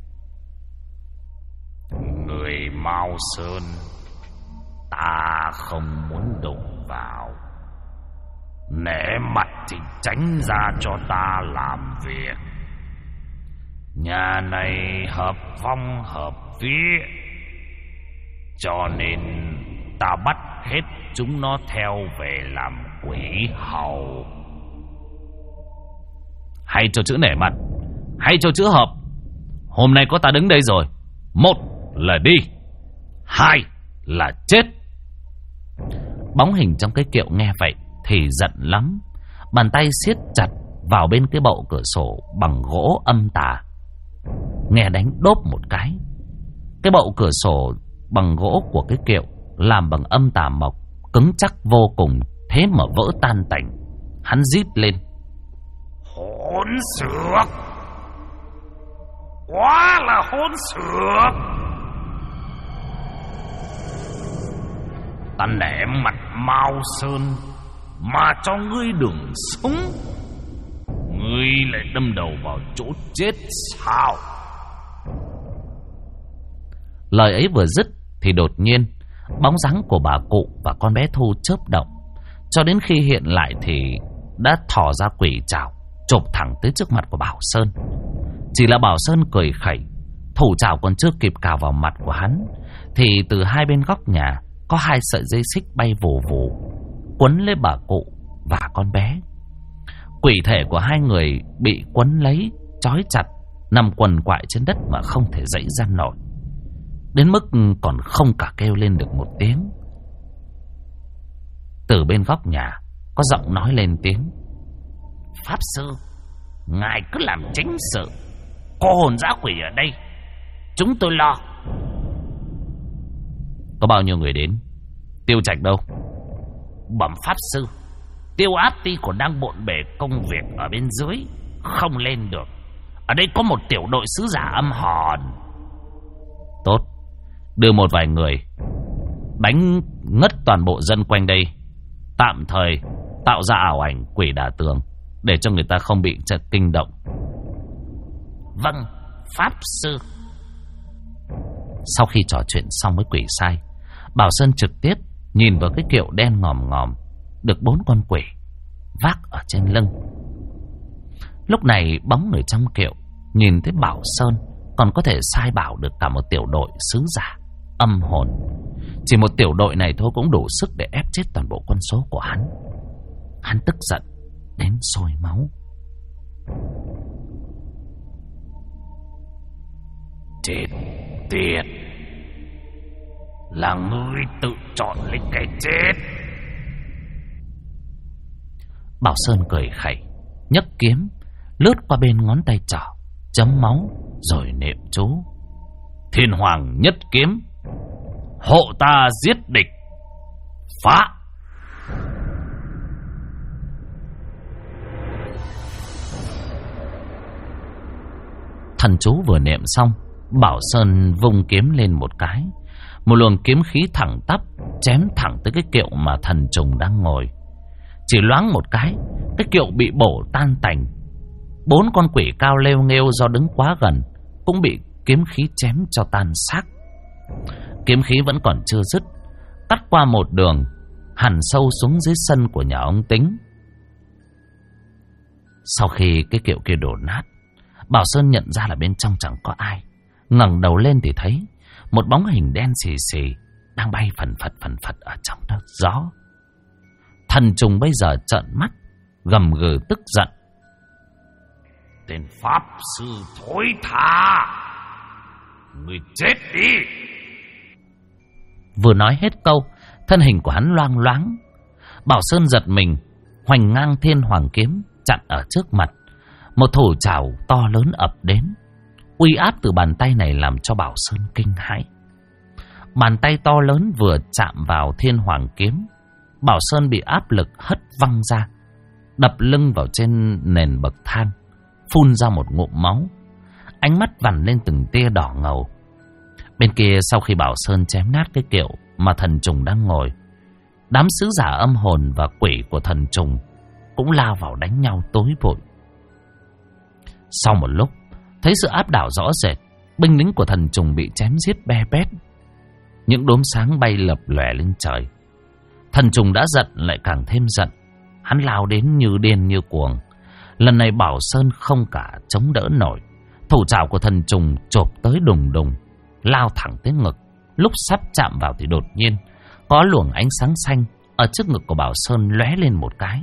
người Mao Sơn ta không muốn đụng vào, nể mặt thì tránh ra cho ta làm việc. Nhà này hợp phong hợp vía, cho nên ta bắt hết chúng nó theo về làm quỷ hầu. Hay cho chữ nể mặt, hay cho chữ hợp. Hôm nay có ta đứng đây rồi, một là đi, hai là chết. Bóng hình trong cái kiệu nghe vậy thì giận lắm. Bàn tay siết chặt vào bên cái bậu cửa sổ bằng gỗ âm tà. Nghe đánh đốp một cái. Cái bậu cửa sổ bằng gỗ của cái kiệu làm bằng âm tà mộc, cứng chắc vô cùng, thế mà vỡ tan tành. Hắn rít lên: hỗn xược, quá là hỗn xược. Ta nể mặt Mao Sơn mà cho ngươi đường sống, ngươi lại đâm đầu vào chỗ chết sao? Lời ấy vừa dứt thì đột nhiên bóng dáng của bà cụ và con bé Thu chớp động, cho đến khi hiện lại thì đã thò ra quỷ trảo chộp thẳng tới trước mặt của Bảo Sơn. Chỉ là Bảo Sơn cười khẩy, thủ trảo còn chưa kịp cào vào mặt của hắn thì từ hai bên góc nhà có hai sợi dây xích bay vù vù quấn lấy bà cụ và con bé. Quỷ thể của hai người bị quấn lấy, trói chặt, nằm quằn quại trên đất mà không thể dãy ra nổi, đến mức còn không cả kêu lên được một tiếng. Từ bên góc nhà có giọng nói lên tiếng: pháp sư, ngài cứ làm chính sự, có hồn dã quỷ ở đây, chúng tôi lo. Có bao nhiêu người đến? Tiêu Trạch đâu? Bẩm pháp sư, Tiêu Áp Ti còn đang bộn bề công việc ở bên dưới, không lên được. Ở đây có một tiểu đội sứ giả âm hồn. Tốt, đưa một vài người đánh ngất toàn bộ dân quanh đây, tạm thời tạo ra ảo ảnh quỷ đả tường để cho người ta không bị kinh động. Vâng, pháp sư. Sau khi trò chuyện xong với quỷ sai, Bảo Sơn trực tiếp nhìn vào cái kiệu đen ngòm ngòm được 4 con quỷ vác ở trên lưng. Lúc này bóng người trong kiệu nhìn thấy Bảo Sơn còn có thể sai bảo được cả một tiểu đội sứ giả âm hồn. Chỉ một tiểu đội này thôi cũng đủ sức để ép chết toàn bộ quân số của hắn. Hắn tức giận đến sôi máu. Chết tiệt, là ngươi tự chọn lấy cái chết. Bảo Sơn cười khẩy, nhấc kiếm lướt qua bên ngón tay trỏ, chấm máu rồi niệm chú: Thiên Hoàng nhất kiếm, hộ ta giết địch, phá. Thần chú vừa niệm xong, Bảo Sơn vung kiếm lên một cái, một luồng kiếm khí thẳng tắp chém thẳng tới cái kiệu mà thần trùng đang ngồi. Chỉ loáng một cái kiệu bị bổ tan tành. 4 con quỷ cao lêu nghêu do đứng quá gần cũng bị kiếm khí chém cho tan xác. Kiếm khí vẫn còn chưa dứt, cắt qua một đường hằn sâu xuống dưới sân của nhà ông Tính. Sau khi cái kiệu kia đổ nát, Bảo Sơn nhận ra là bên trong chẳng có ai. Ngẩng đầu lên thì thấy một bóng hình đen xì xì đang bay phần phật ở trong đó gió. Thần trùng bây giờ trợn mắt gầm gừ tức giận: Tên pháp sư thối tha, người chết đi. Vừa nói hết câu, thân hình của hắn loang loáng. Bảo Sơn giật mình, hoành ngang thiên hoàng kiếm chặn ở trước mặt. Một thủ trảo to lớn ập đến. Uy áp từ bàn tay này làm cho Bảo Sơn kinh hãi. Bàn tay to lớn vừa chạm vào thiên hoàng kiếm, Bảo Sơn bị áp lực hất văng ra. đập lưng vào trên nền bậc thang, phun ra một ngụm máu, ánh mắt vằn lên từng tia đỏ ngầu. Bên kia sau khi Bảo Sơn chém nát cái kiệu mà thần trùng đang ngồi, đám sứ giả âm hồn và quỷ của thần trùng cũng lao vào đánh nhau tối vội. Sau một lúc, thấy sự áp đảo rõ rệt, binh lính của thần trùng bị chém giết be bét, những đốm sáng bay lập lòe lên trời. Thần trùng đã giận lại càng thêm giận, hắn lao đến như điên như cuồng. Lần này Bảo Sơn không cả chống đỡ nổi, thủ trảo của thần trùng chộp tới đùng đùng, lao thẳng tới ngực. Lúc sắp chạm vào thì đột nhiên có luồng ánh sáng xanh ở trước ngực của Bảo Sơn lóe lên một cái.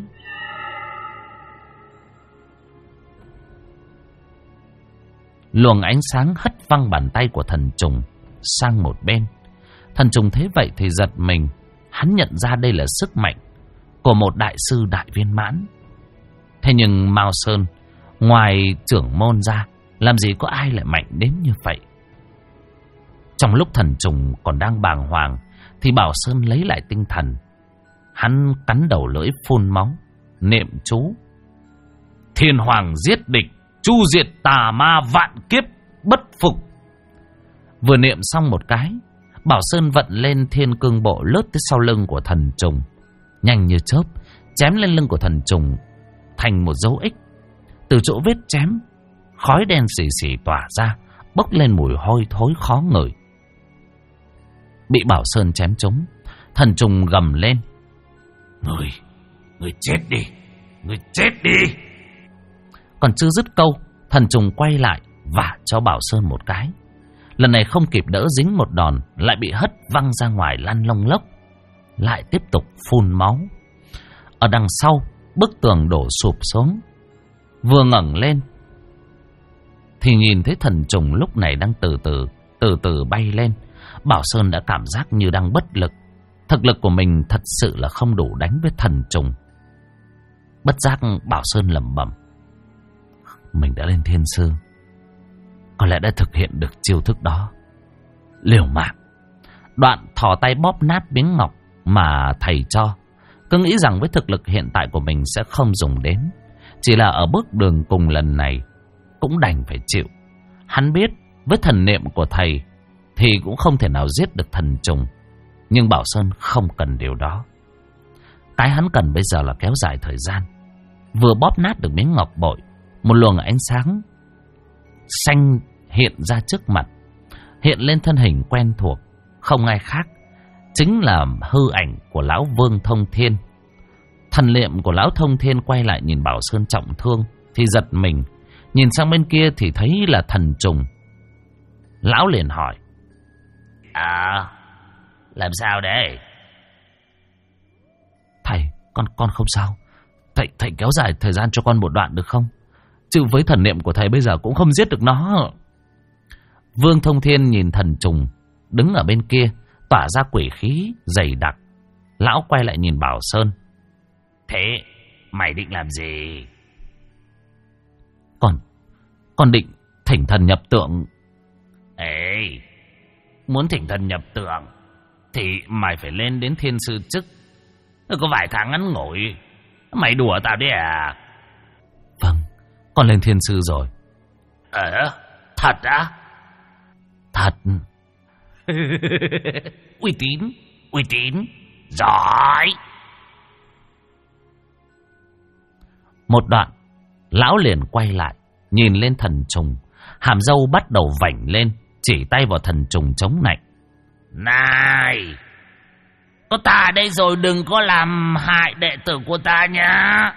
Luồng ánh sáng hất văng bàn tay của thần trùng sang một bên. Thần trùng thấy vậy thì giật mình, hắn nhận ra đây là sức mạnh của một đại sư đại viên mãn. Thế nhưng Mao Sơn, ngoài trưởng môn ra, làm gì có ai lại mạnh đến như vậy? Trong lúc thần trùng còn đang bàng hoàng thì Bảo Sơn lấy lại tinh thần. Hắn cắn đầu lưỡi phun máu, niệm chú: Thiên hoàng giết địch, chu diệt tà ma vạn kiếp bất phục. Vừa niệm xong một cái, Bảo Sơn vận lên thiên cương bộ lướt tới sau lưng của thần trùng, nhanh như chớp chém lên lưng của thần trùng thành một dấu X. Từ chỗ vết chém, khói đen xì xì tỏa ra, bốc lên mùi hôi thối khó ngửi. Bị Bảo Sơn chém trúng, thần trùng gầm lên: Người chết đi, người chết đi. Còn chưa dứt câu, thần trùng quay lại vả cho Bảo Sơn một cái. Lần này không kịp đỡ dính một đòn, lại bị hất văng ra ngoài lăn lông lốc, lại tiếp tục phun máu. Ở đằng sau, bức tường đổ sụp xuống. Vừa ngẩng lên thì nhìn thấy thần trùng lúc này đang từ từ bay lên. Bảo Sơn đã cảm giác như đang bất lực. Thực lực của mình thật sự là không đủ đánh với thần trùng. Bất giác Bảo Sơn lẩm bẩm: Mình đã lên thiên sư, có lẽ đã thực hiện được chiêu thức đó. Liều mạng. Đoạn thò tay bóp nát miếng ngọc mà thầy cho, cứ nghĩ rằng với thực lực hiện tại của mình sẽ không dùng đến. Chỉ là ở bước đường cùng lần này cũng đành phải chịu. Hắn biết với thần niệm của thầy thì cũng không thể nào giết được thần trùng. Nhưng Bảo Sơn không cần điều đó. Cái hắn cần bây giờ là kéo dài thời gian. Vừa bóp nát được miếng ngọc bội, một luồng ánh sáng xanh hiện ra trước mặt, hiện lên thân hình quen thuộc, không ai khác, chính là hư ảnh của lão Vương Thông Thiên. Thần niệm của lão Thông Thiên quay lại nhìn Bảo Sơn trọng thương thì giật mình, nhìn sang bên kia thì thấy là thần trùng. Lão liền hỏi: Làm sao đấy? Thầy, con không sao. Thầy kéo dài thời gian cho con một đoạn được không? Chứ với thần niệm của thầy bây giờ cũng không giết được nó. Vương Thông Thiên nhìn thần trùng đứng ở bên kia, tỏa ra quỷ khí dày đặc. Lão quay lại nhìn Bảo Sơn: Thế mày định làm gì? Con định thỉnh thần nhập tượng. Ê, muốn thỉnh thần nhập tượng thì mày phải lên đến thiên sư chức. Có vài tháng ngắn ngủi, mày đùa tao đấy à? Vâng, con lên thiên sư rồi. Thật á? Thật. Uy tín, giỏi. Một đoạn, lão liền quay lại, nhìn lên thần trùng, hàm râu bắt đầu vảnh lên, chỉ tay vào thần trùng chống nạnh: Này, có ta đây rồi, đừng có làm hại đệ tử của ta nhá.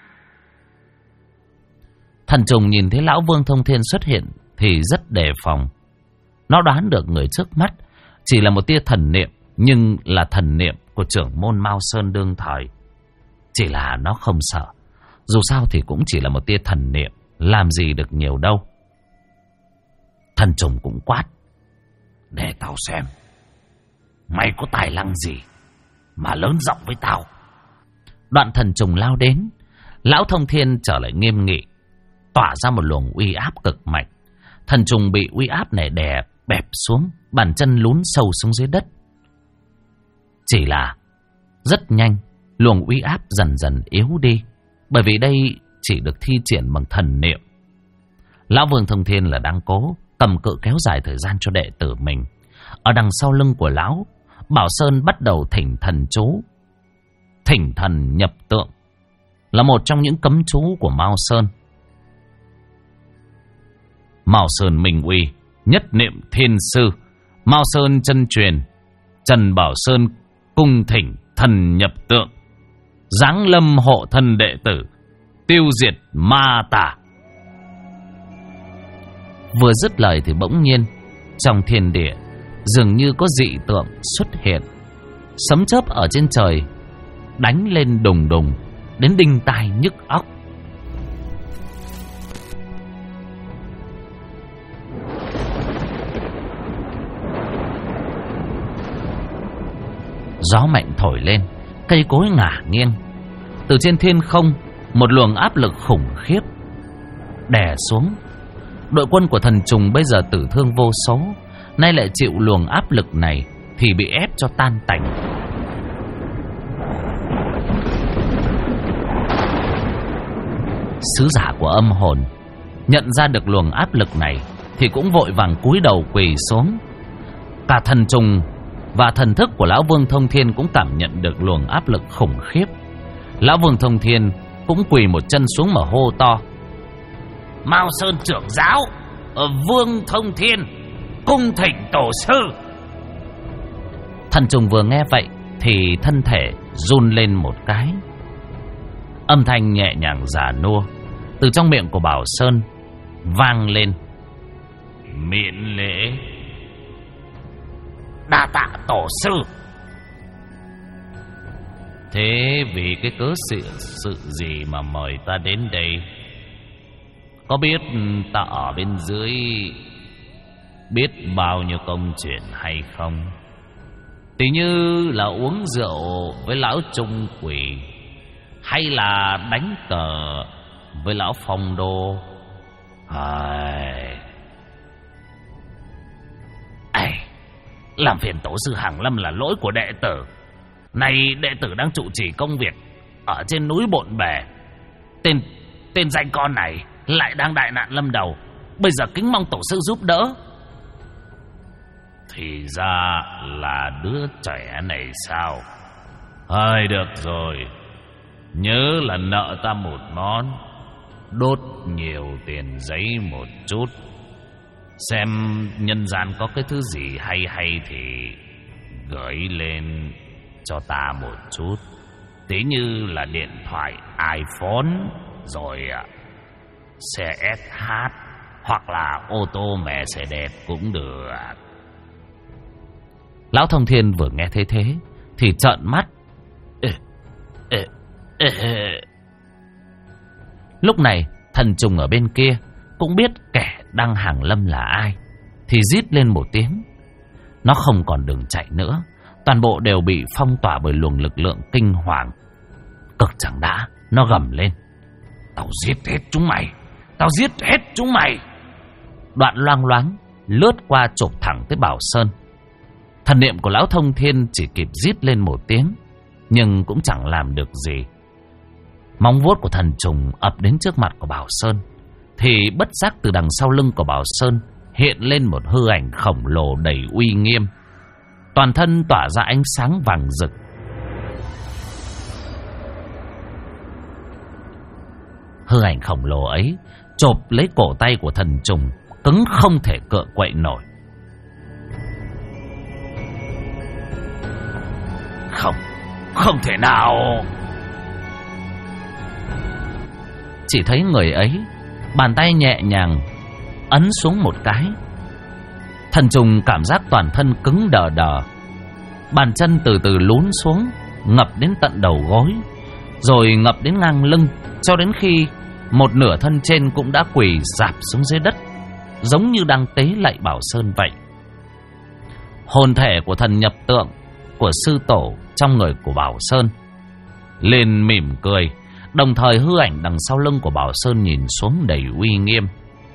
Thần trùng nhìn thấy lão Vương Thông Thiên xuất hiện thì rất đề phòng. Nó đoán được người trước mắt chỉ là một tia thần niệm, nhưng là thần niệm của trưởng môn Mao Sơn đương thời. Chỉ là nó không sợ, dù sao thì cũng chỉ là một tia thần niệm, làm gì được nhiều đâu. Thần trùng cũng quát: Để tao xem mày có tài năng gì mà lớn giọng với tao. Đoạn thần trùng lao đến. Lão Thông Thiên trở lại nghiêm nghị, tỏa ra một luồng uy áp cực mạnh. Thần trùng bị uy áp này đè bẹp xuống, bàn chân lún sâu xuống dưới đất. Chỉ là rất nhanh, luồng uy áp dần dần yếu đi. bởi vì đây chỉ được thi triển bằng thần niệm. Lão Vương Thông Thiên là đang cố cầm cự kéo dài thời gian cho đệ tử mình. Ở đằng sau lưng của lão, Bảo Sơn bắt đầu thỉnh thần chú. Thỉnh thần nhập tượng là một trong những cấm chú của Mao Sơn. Mao Sơn Minh Uy, nhất niệm thiên sư, Mao Sơn chân truyền, Trần Bảo Sơn cung thỉnh thần nhập tượng, giáng lâm hộ thân đệ tử, tiêu diệt ma tà. Vừa dứt lời thì bỗng nhiên trong thiên địa dường như có dị tượng xuất hiện. Sấm chớp ở trên trời đánh lên đùng đùng đến đinh tai nhức óc. Gió mạnh thổi lên, cây cối ngả nghiêng. Từ trên thiên không, một luồng áp lực khủng khiếp đè xuống. Đội quân của thần trùng bây giờ tử thương vô số, nay lại chịu luồng áp lực này thì bị ép cho tan tành. Sứ giả của âm hồn nhận ra được luồng áp lực này thì cũng vội vàng cúi đầu quỳ xuống. Cả thần trùng và thần thức của Lão Vương Thông Thiên cũng cảm nhận được luồng áp lực khủng khiếp. Lão Vương Thông Thiên cũng quỳ một chân xuống mà hô to: Mao Sơn trưởng giáo, Vương Thông Thiên cung thỉnh tổ sư. Thần trùng vừa nghe vậy thì thân thể run lên một cái. Âm thanh nhẹ nhàng già nua từ trong miệng của Bảo Sơn vang lên: miễn lễ. Đa tạ tổ sư. Thế vì cái cớ sự gì mà mời ta đến đây? Có biết ta ở bên dưới biết bao nhiêu công chuyện hay không? Tỷ như là uống rượu với lão Trung Quỷ, hay là đánh cờ với lão Phong Đô? Làm phiền tổ sư Hàng Lâm là lỗi của đệ tử. Này đệ tử đang trụ trì công việc ở trên núi Bộn Bề. Tên danh con này lại đang đại nạn lâm đầu, bây giờ kính mong tổ sư giúp đỡ. Thì ra là đứa trẻ này sao? Được rồi, nhớ là nợ ta một món. Đốt nhiều tiền giấy một chút, xem nhân gian có cái thứ gì hay thì gửi lên cho ta một chút. Tí như là điện thoại iPhone, rồi xe SH, hoặc là ô tô Mercedes cũng được. Lão Thông Thiên vừa nghe thấy thế thì trợn mắt. Lúc này thần trùng ở bên kia cũng biết kẻ đang hàng lâm là ai thì rít lên một tiếng. Nó không còn đường chạy nữa, toàn bộ đều bị phong tỏa bởi luồng lực lượng kinh hoàng. Cực chẳng đã, nó gầm lên: Tao giết hết chúng mày, tao giết hết chúng mày. Đoạn loang loáng lướt qua chộp thẳng tới Bảo Sơn. Thần niệm của Lão Thông Thiên chỉ kịp rít lên một tiếng, nhưng cũng chẳng làm được gì. Móng vuốt của thần trùng ập đến trước mặt của Bảo Sơn thì bất giác từ đằng sau lưng của Bảo Sơn hiện lên một hư ảnh khổng lồ đầy uy nghiêm, toàn thân tỏa ra ánh sáng vàng rực. Hư ảnh khổng lồ ấy chộp lấy cổ tay của thần trùng, cứng không thể cựa quậy nổi. Không thể nào. Chỉ thấy người ấy bàn tay nhẹ nhàng ấn xuống một cái. Thần trùng cảm giác toàn thân cứng đờ đờ, bàn chân từ từ lún xuống, ngập đến tận đầu gối, rồi ngập đến ngang lưng, cho đến khi một nửa thân trên cũng đã quỳ rạp xuống dưới đất, giống như đang tế lạy Bảo Sơn vậy. Hồn thể của thần nhập tượng của sư tổ trong người của Bảo Sơn lên mỉm cười, đồng thời hư ảnh đằng sau lưng của Bảo Sơn nhìn xuống đầy uy nghiêm.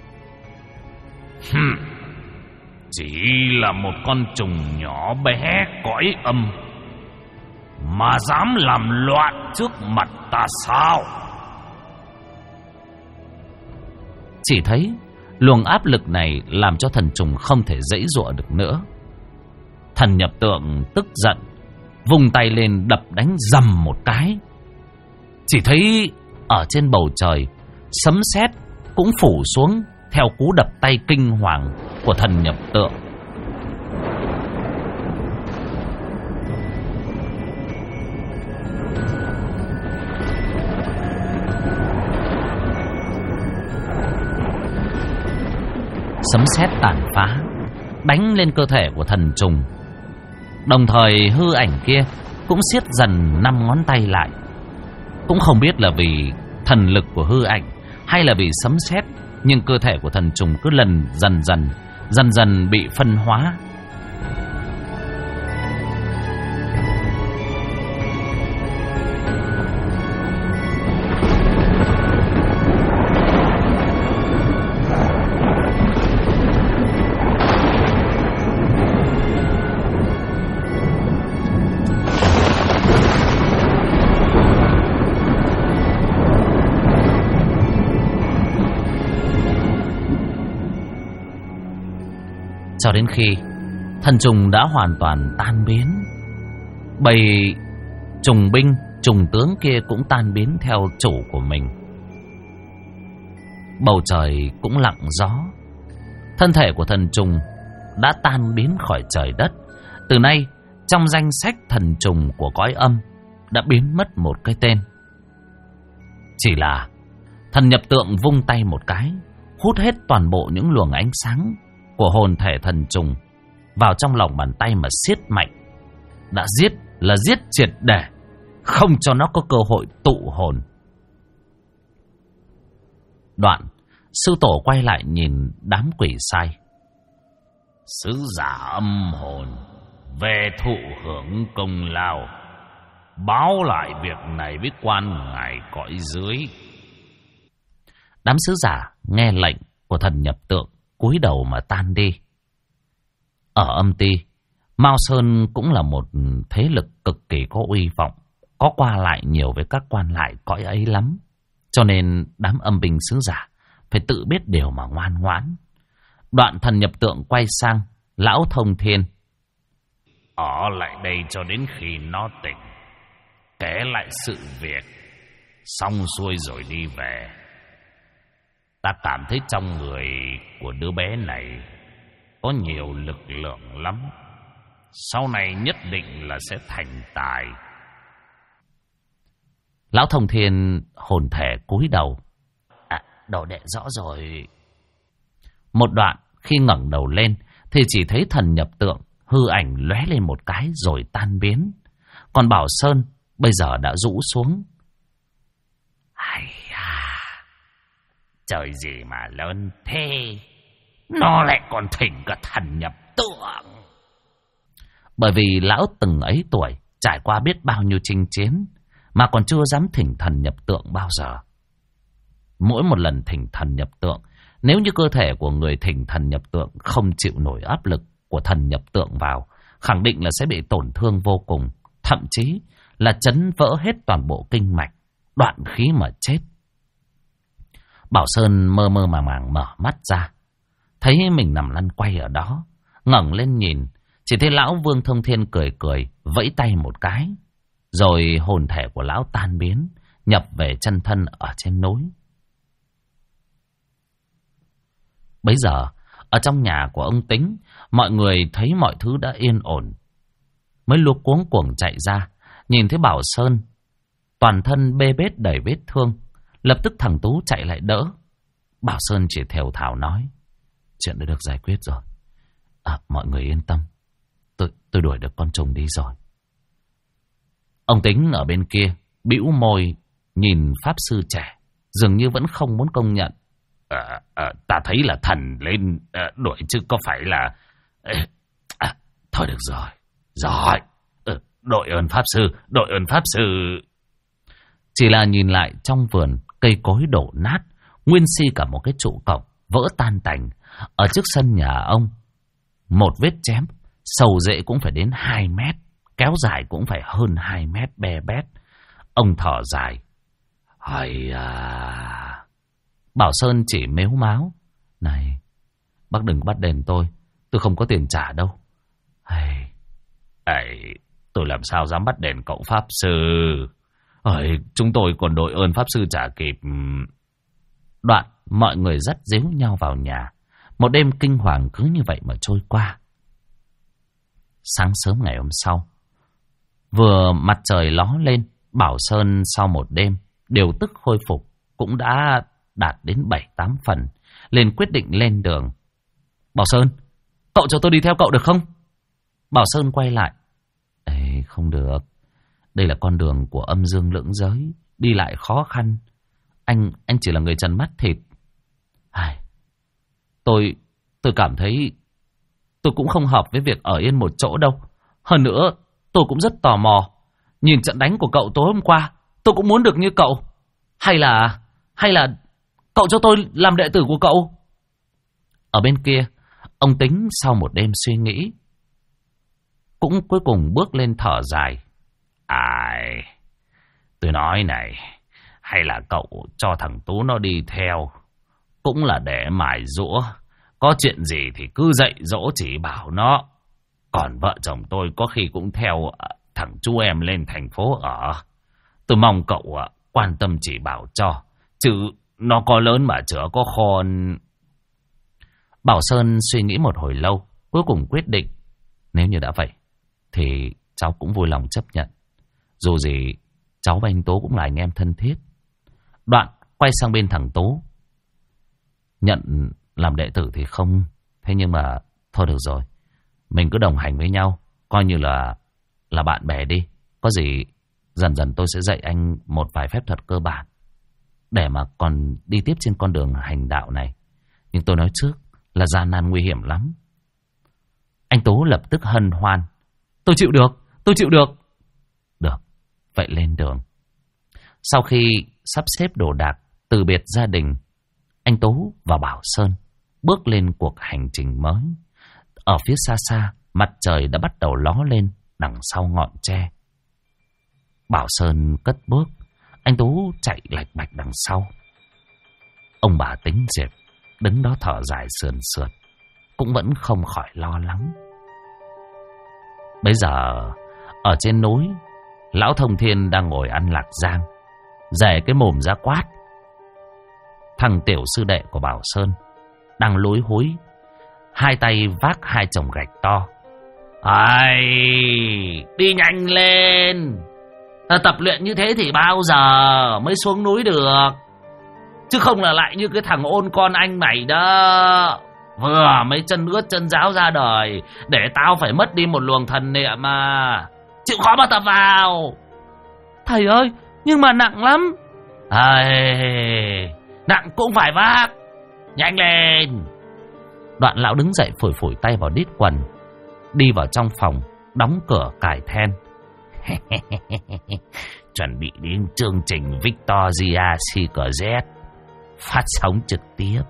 Chỉ là một con trùng nhỏ bé cõi âm mà dám làm loạn trước mặt ta sao? Chỉ thấy luồng áp lực này làm cho thần trùng không thể giãy giụa được nữa. Thần nhập tượng tức giận, vung tay lên đập đánh dầm một cái. Chỉ thấy ở trên bầu trời, sấm sét cũng phủ xuống theo cú đập tay kinh hoàng của thần nhập tượng. Sấm sét tàn phá, đánh lên cơ thể của thần trùng. Đồng thời hư ảnh kia cũng siết dần 5 ngón tay lại. Cũng không biết là vì thần lực của hư ảnh hay là vì sấm sét, nhưng cơ thể của thần trùng cứ dần dần bị phân hóa. Cho đến khi thần trùng đã hoàn toàn tan biến, bầy trùng binh, trùng tướng kia cũng tan biến theo chủ của mình. Bầu trời cũng lặng gió. Thân thể của thần trùng đã tan biến khỏi trời đất. Từ nay, trong danh sách thần trùng của cõi âm đã biến mất một cái tên. Chỉ là thần nhập tượng vung tay một cái, hút hết toàn bộ những luồng ánh sáng của hồn thể thần trùng vào trong lòng bàn tay mà siết mạnh. Đã giết là giết triệt để, không cho nó có cơ hội tụ hồn. Đoạn, sư tổ quay lại nhìn đám quỷ sai. Sứ giả âm hồn về thụ hưởng công lao, báo lại việc này với quan ngài cõi dưới. Đám sứ giả nghe lệnh của thần nhập tượng, cúi đầu mà tan đi. Ở âm ty, Mao Sơn cũng là một thế lực cực kỳ có uy vọng, có qua lại nhiều với các quan lại cõi ấy lắm. Cho nên đám âm binh sứ giả phải tự biết điều mà ngoan ngoãn. Đoạn thần nhập tượng quay sang lão Thông Thiên. Ở lại đây cho đến khi nó tỉnh, kể lại sự việc, xong xuôi rồi đi về. Ta cảm thấy trong người của đứa bé này có nhiều lực lượng lắm. Sau này nhất định là sẽ thành tài. Lão Thông Thiên hồn thể cúi đầu. Đồ đệ rõ rồi. Một đoạn khi ngẩng đầu lên thì chỉ thấy thần nhập tượng hư ảnh lóe lên một cái rồi tan biến. Còn Bảo Sơn bây giờ đã rũ xuống. Trời gì mà lớn thế, nó lại còn thỉnh cả thần nhập tượng. Bởi vì lão từng ấy tuổi, trải qua biết bao nhiêu chinh chiến, mà còn chưa dám thỉnh thần nhập tượng bao giờ. Mỗi một lần thỉnh thần nhập tượng, nếu như cơ thể của người thỉnh thần nhập tượng không chịu nổi áp lực của thần nhập tượng vào, khẳng định là sẽ bị tổn thương vô cùng, thậm chí là chấn vỡ hết toàn bộ kinh mạch, đoạn khí mà chết. Bảo Sơn mơ mơ màng mở mắt ra, thấy mình nằm lăn quay ở đó, ngẩng lên nhìn, chỉ thấy lão Vương Thông Thiên cười cười, vẫy tay một cái, rồi hồn thể của lão tan biến, nhập về chân thân ở trên núi. Bấy giờ, ở trong nhà của ông Tính, mọi người thấy mọi thứ đã yên ổn, mới luống cuống cuồng chạy ra, nhìn thấy Bảo Sơn toàn thân bê bết đầy vết thương. Lập tức thằng Tú chạy lại đỡ. Bảo Sơn chỉ thều thào nói, chuyện đã được giải quyết rồi. Mọi người yên tâm, tôi đuổi được con trùng đi rồi. Ông Tính ở bên kia bĩu môi nhìn pháp sư trẻ, dường như vẫn không muốn công nhận. Ta thấy là thần lên đuổi chứ có phải là... thôi được rồi. Rồi, đội ơn pháp sư, đội ơn pháp sư. Chỉ là nhìn lại trong vườn, cây cối đổ nát, nguyên si cả một cái trụ cổng vỡ tan tành. Ở trước sân nhà ông, một vết chém sâu rễ cũng phải đến 2 mét, kéo dài cũng phải hơn 2 mét be bét. Ông thở dài. Bảo Sơn chỉ mếu máo. Này, bác đừng bắt đền tôi không có tiền trả đâu. Tôi làm sao dám bắt đền cậu pháp sư. Chúng tôi còn đội ơn pháp sư trả kịp. Đoạn mọi người dắt díu nhau vào nhà. Một đêm kinh hoàng cứ như vậy mà trôi qua. Sáng sớm ngày hôm sau, vừa mặt trời ló lên, Bảo Sơn sau một đêm điều tức khôi phục cũng đã đạt đến 7-8 phần. Liền quyết định lên đường. Bảo Sơn, cậu cho tôi đi theo cậu được không? Bảo Sơn quay lại. Không được. Đây là con đường của âm dương lưỡng giới, đi lại khó khăn. Anh chỉ là người trần mắt thịt. Tôi cảm thấy tôi cũng không hợp với việc ở yên một chỗ đâu. Hơn nữa, tôi cũng rất tò mò. Nhìn trận đánh của cậu tối hôm qua, tôi cũng muốn được như cậu. Hay là cậu cho tôi làm đệ tử của cậu? Ở bên kia, ông Tính sau một đêm suy nghĩ, cũng cuối cùng bước lên thở dài. Tôi nói này, hay là cậu cho thằng Tú nó đi theo, cũng là để mài giũa. Có chuyện gì thì cứ dạy dỗ chỉ bảo nó. Còn vợ chồng tôi có khi cũng theo thằng chú em lên thành phố ở. Tôi mong cậu quan tâm chỉ bảo cho, chứ nó có lớn mà chữa có khôn. Bảo Sơn suy nghĩ một hồi lâu, cuối cùng quyết định, nếu như đã vậy thì cháu cũng vui lòng chấp nhận. Dù gì cháu và anh Tố cũng là anh em thân thiết. Đoạn quay sang bên thằng Tố. Nhận làm đệ tử thì không, thế nhưng mà thôi được rồi, mình cứ đồng hành với nhau, coi như là bạn bè đi. Có gì dần dần tôi sẽ dạy anh một vài phép thuật cơ bản để mà còn đi tiếp trên con đường hành đạo này. Nhưng tôi nói trước là gian nan nguy hiểm lắm. Anh Tố lập tức hân hoan. Tôi chịu được. Được, vậy lên đường. Sau khi sắp xếp đồ đạc, từ biệt gia đình, anh Tố và Bảo Sơn bước lên cuộc hành trình mới. Ở phía xa xa, mặt trời đã bắt đầu ló lên đằng sau ngọn tre. Bảo Sơn cất bước, anh Tú chạy lạch bạch đằng sau. Ông bà Tính Diệp đứng đó thở dài sườn sượt, cũng vẫn không khỏi lo lắng. Bây giờ ở trên núi, lão Thông Thiên đang ngồi ăn lạc giang, rẻ cái mồm ra quát. Thằng tiểu sư đệ của Bảo Sơn đang lúi húi, hai tay vác hai chồng gạch to. Đi nhanh lên, tập luyện như thế thì bao giờ mới xuống núi được, chứ không là lại như cái thằng ôn con anh mày đó, vừa mấy chân ướt chân ráo ra đời, để tao phải mất đi một luồng thần niệm mà. Chịu khó mà tập vào. Thầy ơi, nhưng mà nặng lắm. Nặng cũng phải vác, nhanh lên. Đoạn lão đứng dậy phủi phủi tay vào đít quần, đi vào trong phòng, đóng cửa cài then. Chuẩn bị đến chương trình Victoria Secret phát sóng trực tiếp.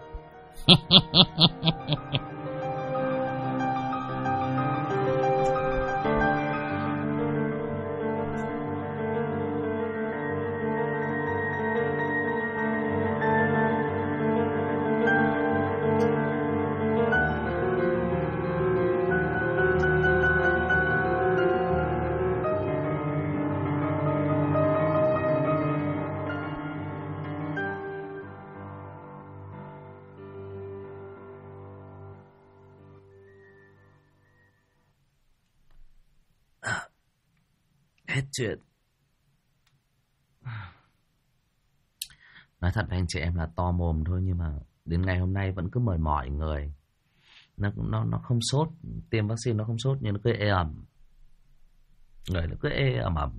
Hết chuyện. Nói thật với anh chị em là to mồm thôi, nhưng mà đến ngày hôm nay vẫn cứ mời mỏi người. Nó không sốt, tiêm vaccine nó không sốt, nhưng nó cứ ê ẩm. Người nó cứ ê ẩm ẩm.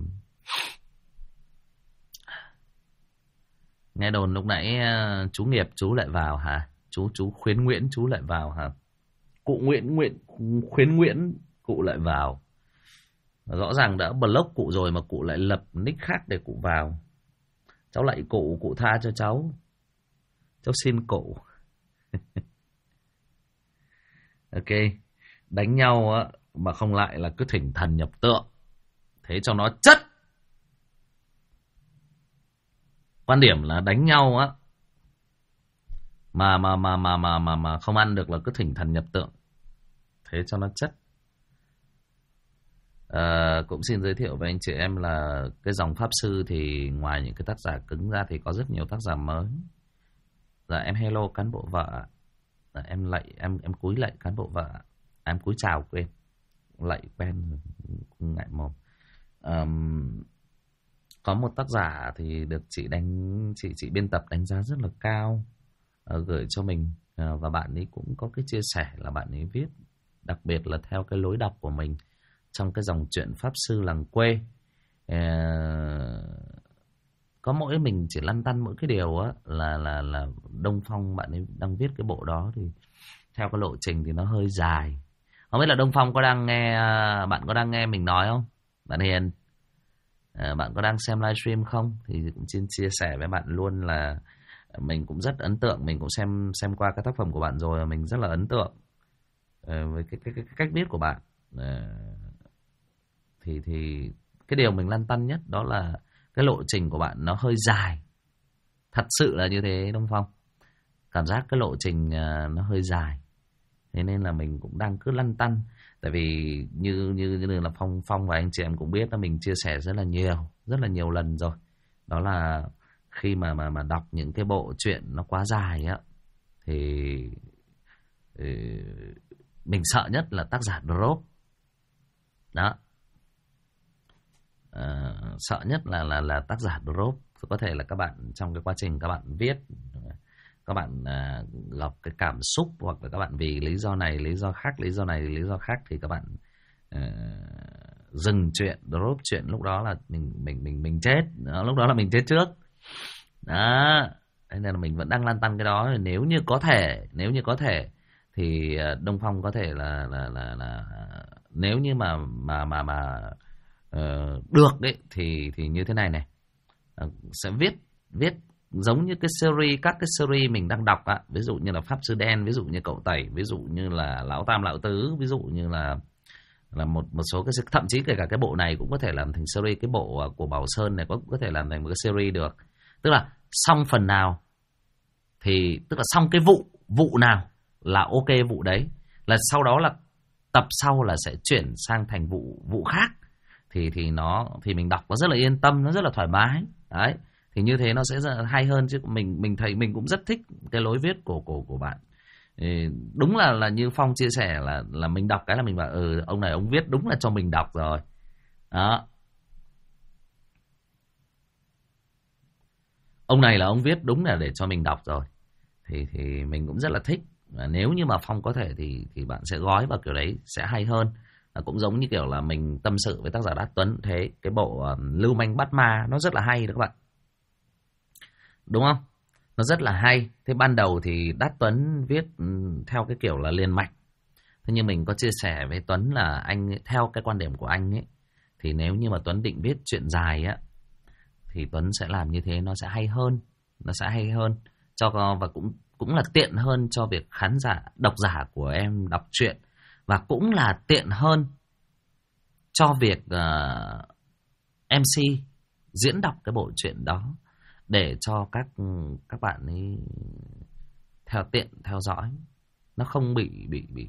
Nghe đồn lúc nãy chú Nghiệp chú lại vào hả? Chú Khuyến Nguyễn chú lại vào hả? Cụ Khuyến Nguyễn cụ lại vào. Rõ ràng đã block cụ rồi mà cụ lại lập nick khác để cụ vào. Cháu lạy cụ tha cho cháu. Cháu xin cụ. Ok. Đánh nhau á mà không lại là cứ thỉnh thần nhập tượng. Thế cho nó chất. Quan điểm là đánh nhau á mà không ăn được là cứ thỉnh thần nhập tượng, thế cho nó chất. Cũng xin giới thiệu với anh chị em là cái dòng pháp sư thì ngoài những cái tác giả cứng ra thì có rất nhiều tác giả mới. Dạ em hello cán bộ vợ. Dạ, em lạy em cúi lạy cán bộ vợ. Em cúi chào quên. Lạy quen ngại mồm. Có một tác giả thì được chị biên tập đánh giá rất là cao, gửi cho mình, và bạn ấy cũng có cái chia sẻ là bạn ấy viết đặc biệt là theo cái lối đọc của mình trong cái dòng truyện pháp sư làng quê. Có mỗi mình chỉ lăn tăn mỗi cái điều á là Đông Phong bạn ấy đang viết cái bộ đó thì theo cái lộ trình thì nó hơi dài. Không biết là Đông Phong bạn có đang nghe mình nói không? Bạn Hiền, bạn có đang xem livestream không? Thì cũng xin chia sẻ với bạn luôn là mình cũng rất ấn tượng, mình cũng xem qua các tác phẩm của bạn rồi, mình rất là ấn tượng với cái cách viết của bạn. Thì cái điều mình lăn tăn nhất đó là cái lộ trình của bạn nó hơi dài. Thật sự là như thế Đông Phong. Cảm giác cái lộ trình nó hơi dài. Thế nên là mình cũng đang cứ lăn tăn. Tại vì như là Phong và anh chị em cũng biết là mình chia sẻ rất là nhiều lần rồi. Đó là khi mà đọc những cái bộ truyện nó quá dài á thì mình sợ nhất là tác giả drop. Đó. Sợ nhất là tác giả drop. Có thể là các bạn trong cái quá trình các bạn viết, các bạn gặp cái cảm xúc, hoặc là các bạn vì lý do này, lý do khác, lý do này, lý do khác thì các bạn dừng chuyện, drop chuyện, lúc đó là mình chết. Đó, lúc đó là mình chết trước. Đó. Thế nên là mình vẫn đang lăn tăn cái đó. Nếu như có thể thì Đông Phong có thể là nếu như mà được đấy thì như thế này sẽ viết giống như cái series, các cái series mình đang đọc á, ví dụ như là Pháp Sư Đen, ví dụ như Cậu Tẩy, ví dụ như là Lão Tam Lão Tứ, ví dụ như là một số cái, thậm chí kể cả cái bộ này cũng có thể làm thành series. Cái bộ của Bảo Sơn này có thể làm thành một cái series được. Tức là xong phần nào thì tức là xong cái vụ nào là ok vụ đấy, là sau đó là tập sau là sẽ chuyển sang thành vụ khác, thì mình đọc nó rất là yên tâm, nó rất là thoải mái đấy. Thì như thế nó sẽ rất là hay hơn. Chứ mình thấy mình cũng rất thích cái lối viết của bạn. Đúng là như Phong chia sẻ là mình đọc cái là mình bảo ông này ông viết đúng là cho mình đọc rồi đó. Ông này là ông viết đúng là để cho mình đọc rồi. Thì mình cũng rất là thích. Và nếu như mà Phong có thể thì bạn sẽ gói vào kiểu đấy sẽ hay hơn. Cũng giống như kiểu là mình tâm sự với tác giả Đát Tuấn thế. Cái bộ Lưu Manh Bắt Ma nó rất là hay đó các bạn, đúng không? Nó rất là hay. Thế ban đầu thì Đát Tuấn viết theo cái kiểu là liền mạch. Thế nhưng mình có chia sẻ với Tuấn là anh theo cái quan điểm của anh ấy, thì nếu như mà Tuấn định viết chuyện dài á thì Tuấn sẽ làm như thế, nó sẽ hay hơn. Nó sẽ hay hơn và cũng là tiện hơn cho việc độc giả của em đọc truyện, và cũng là tiện hơn cho việc MC diễn đọc cái bộ truyện đó, để cho các bạn ấy theo dõi, nó không bị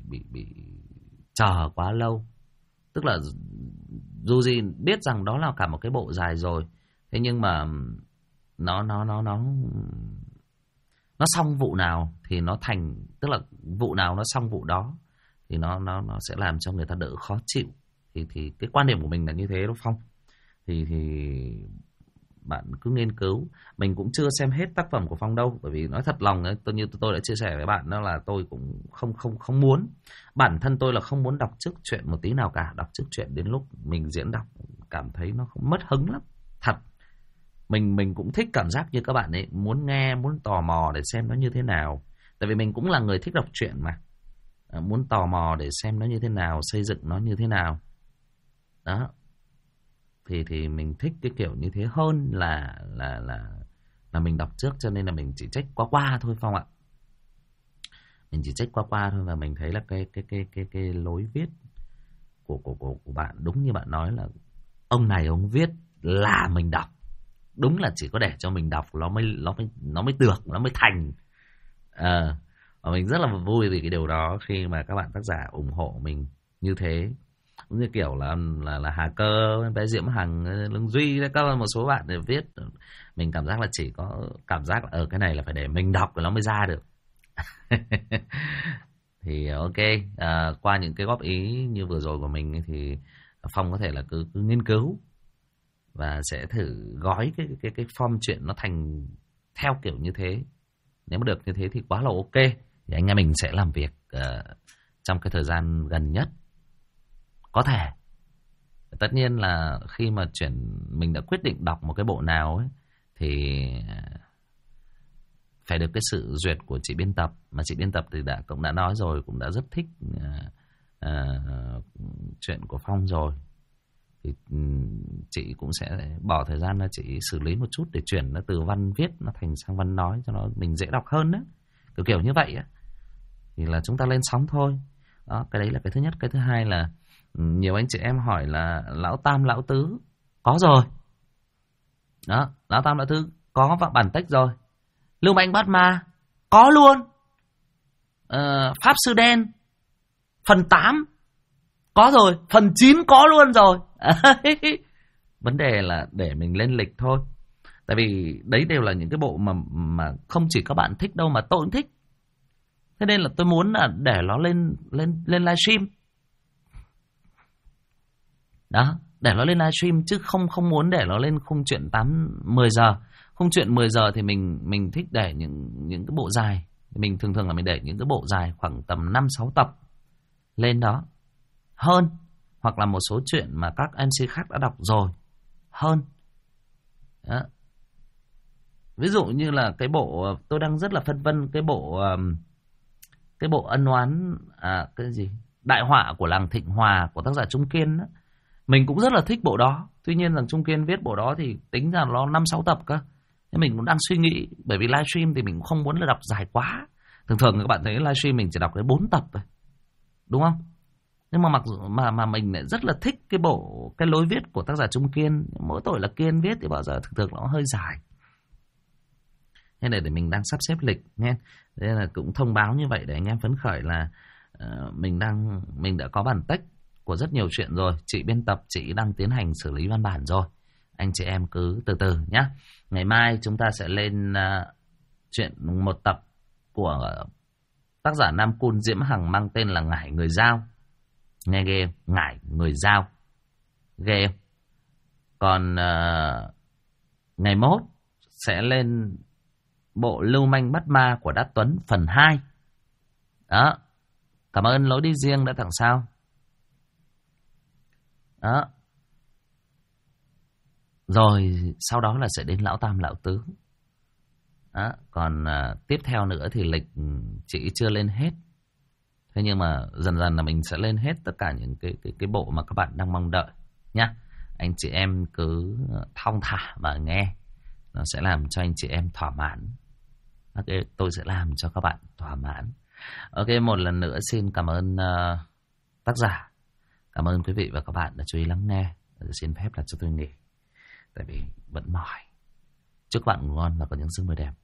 chờ quá lâu. Tức là dù gì biết rằng đó là cả một cái bộ dài rồi, thế nhưng mà nó xong vụ nào thì nó thành, tức là vụ nào nó xong vụ đó thì nó sẽ làm cho người ta đỡ khó chịu. Thì cái quan điểm của mình là như thế đó Phong. Thì bạn cứ nghiên cứu. Mình cũng chưa xem hết tác phẩm của Phong đâu, bởi vì nói thật lòng ấy, như tôi đã chia sẻ với bạn đó là tôi cũng không muốn. Bản thân tôi là không muốn đọc trước chuyện một tí nào cả. Đọc trước chuyện đến lúc mình diễn đọc cảm thấy nó không mất hứng lắm. Thật. Mình cũng thích cảm giác như các bạn ấy, muốn nghe, muốn tò mò để xem nó như thế nào. Tại vì mình cũng là người thích đọc truyện mà. Muốn tò mò để xem nó như thế nào, xây dựng nó như thế nào. Đó. Thì mình thích cái kiểu như thế hơn là mình đọc trước, cho nên là mình chỉ check qua thôi Phong ạ. Mình chỉ check qua thôi, và mình thấy là cái lối viết của bạn đúng như bạn nói là ông này ông viết là mình đọc. Đúng là chỉ có để cho mình đọc nó mới được, nó mới thành. Và mình rất là vui vì cái điều đó khi mà các bạn tác giả ủng hộ mình như thế. Cũng như kiểu là Hà Cơ, bé Diễm Hằng, Lương Duy, các một số bạn để viết, mình cảm giác là chỉ có cảm giác là ở cái này là phải để mình đọc rồi nó mới ra được. Thì ok, qua những cái góp ý như vừa rồi của mình thì Phong có thể là cứ nghiên cứu và sẽ thử gói cái form chuyện nó thành theo kiểu như thế. Nếu mà được như thế thì quá là ok. Thì anh em mình sẽ làm việc trong cái thời gian gần nhất có thể. Tất nhiên là khi mà mình đã quyết định đọc một cái bộ nào ấy, thì phải được cái sự duyệt của chị biên tập. Mà chị biên tập thì cũng đã nói rồi, cũng đã rất thích chuyện của Phong rồi. Thì chị cũng sẽ bỏ thời gian ra chị xử lý một chút để chuyển nó từ văn viết nó thành sang văn nói cho nó mình dễ đọc hơn đó. Kiểu như vậy á. Thì là chúng ta lên sóng thôi. Đó, cái đấy là cái thứ nhất. Cái thứ hai là nhiều anh chị em hỏi là Lão Tam Lão Tứ có rồi. Đó, Lão Tam Lão Tứ có bản text rồi. Lưu Manh Bắt Ma có luôn. Pháp Sư Đen phần 8 có rồi, phần 9 có luôn rồi. Vấn đề là để mình lên lịch thôi. Tại vì đấy đều là những cái bộ mà không chỉ các bạn thích đâu mà tôi cũng thích. Thế nên là tôi muốn là để nó lên livestream. Đó, để nó lên livestream chứ không muốn để nó lên khung chuyện 8-10 giờ. Khung chuyện 10 giờ thì mình thích để những cái bộ dài. Mình thường là mình để những cái bộ dài khoảng tầm 5-6 tập lên đó hơn, hoặc là một số chuyện mà các MC khác đã đọc rồi hơn. Đó. Ví dụ như là cái bộ tôi đang rất là phân vân cái bộ ân oán cái gì Đại Họa của Làng Thịnh Hòa của tác giả Trung Kiên đó. Mình cũng rất là thích bộ đó. Tuy nhiên rằng Trung Kiên viết bộ đó thì tính ra nó 5-6 tập cơ. Thế mình cũng đang suy nghĩ, bởi vì livestream thì mình cũng không muốn là đọc dài quá. Thường các bạn thấy livestream mình chỉ đọc đến 4 tập thôi, đúng không? Nhưng mà mặc dù mà mình lại rất là thích cái lối viết của tác giả Trung Kiên. Mỗi tội là Kiên viết thì bao giờ thường nó hơi dài. Thế này để mình đang sắp xếp lịch nhé. Thế là cũng thông báo như vậy để anh em phấn khởi là mình đã có bản text của rất nhiều chuyện rồi. Chị biên tập chị đang tiến hành xử lý văn bản rồi. Anh chị em cứ từ từ nhé. Ngày mai chúng ta sẽ lên chuyện một tập của tác giả Nam Cun Diễm Hằng mang tên là Ngải Người Giao. Nghe ghê, Ngải Người Giao. Ghê. Còn ngày mốt sẽ lên bộ Lưu Manh Bắt Ma của Đát Tuấn phần 2. Đó. Cảm ơn Lối Đi Riêng đã tặng sao. Đó. Rồi sau đó là sẽ đến Lão Tam Lão Tứ. Đó. Còn tiếp theo nữa thì lịch chị chưa lên hết. Thế nhưng mà dần dần là mình sẽ lên hết tất cả những cái bộ mà các bạn đang mong đợi nhá. Anh chị em cứ thong thả mà nghe. Nó sẽ làm cho anh chị em thỏa mãn. Ok, tôi sẽ làm cho các bạn thỏa mãn. Ok, một lần nữa xin cảm ơn tác giả. Cảm ơn quý vị và các bạn đã chú ý lắng nghe. Xin phép là cho tôi nghỉ. Tại vì vẫn mỏi. Chúc các bạn ngủ ngon và có những giấc mơ đẹp.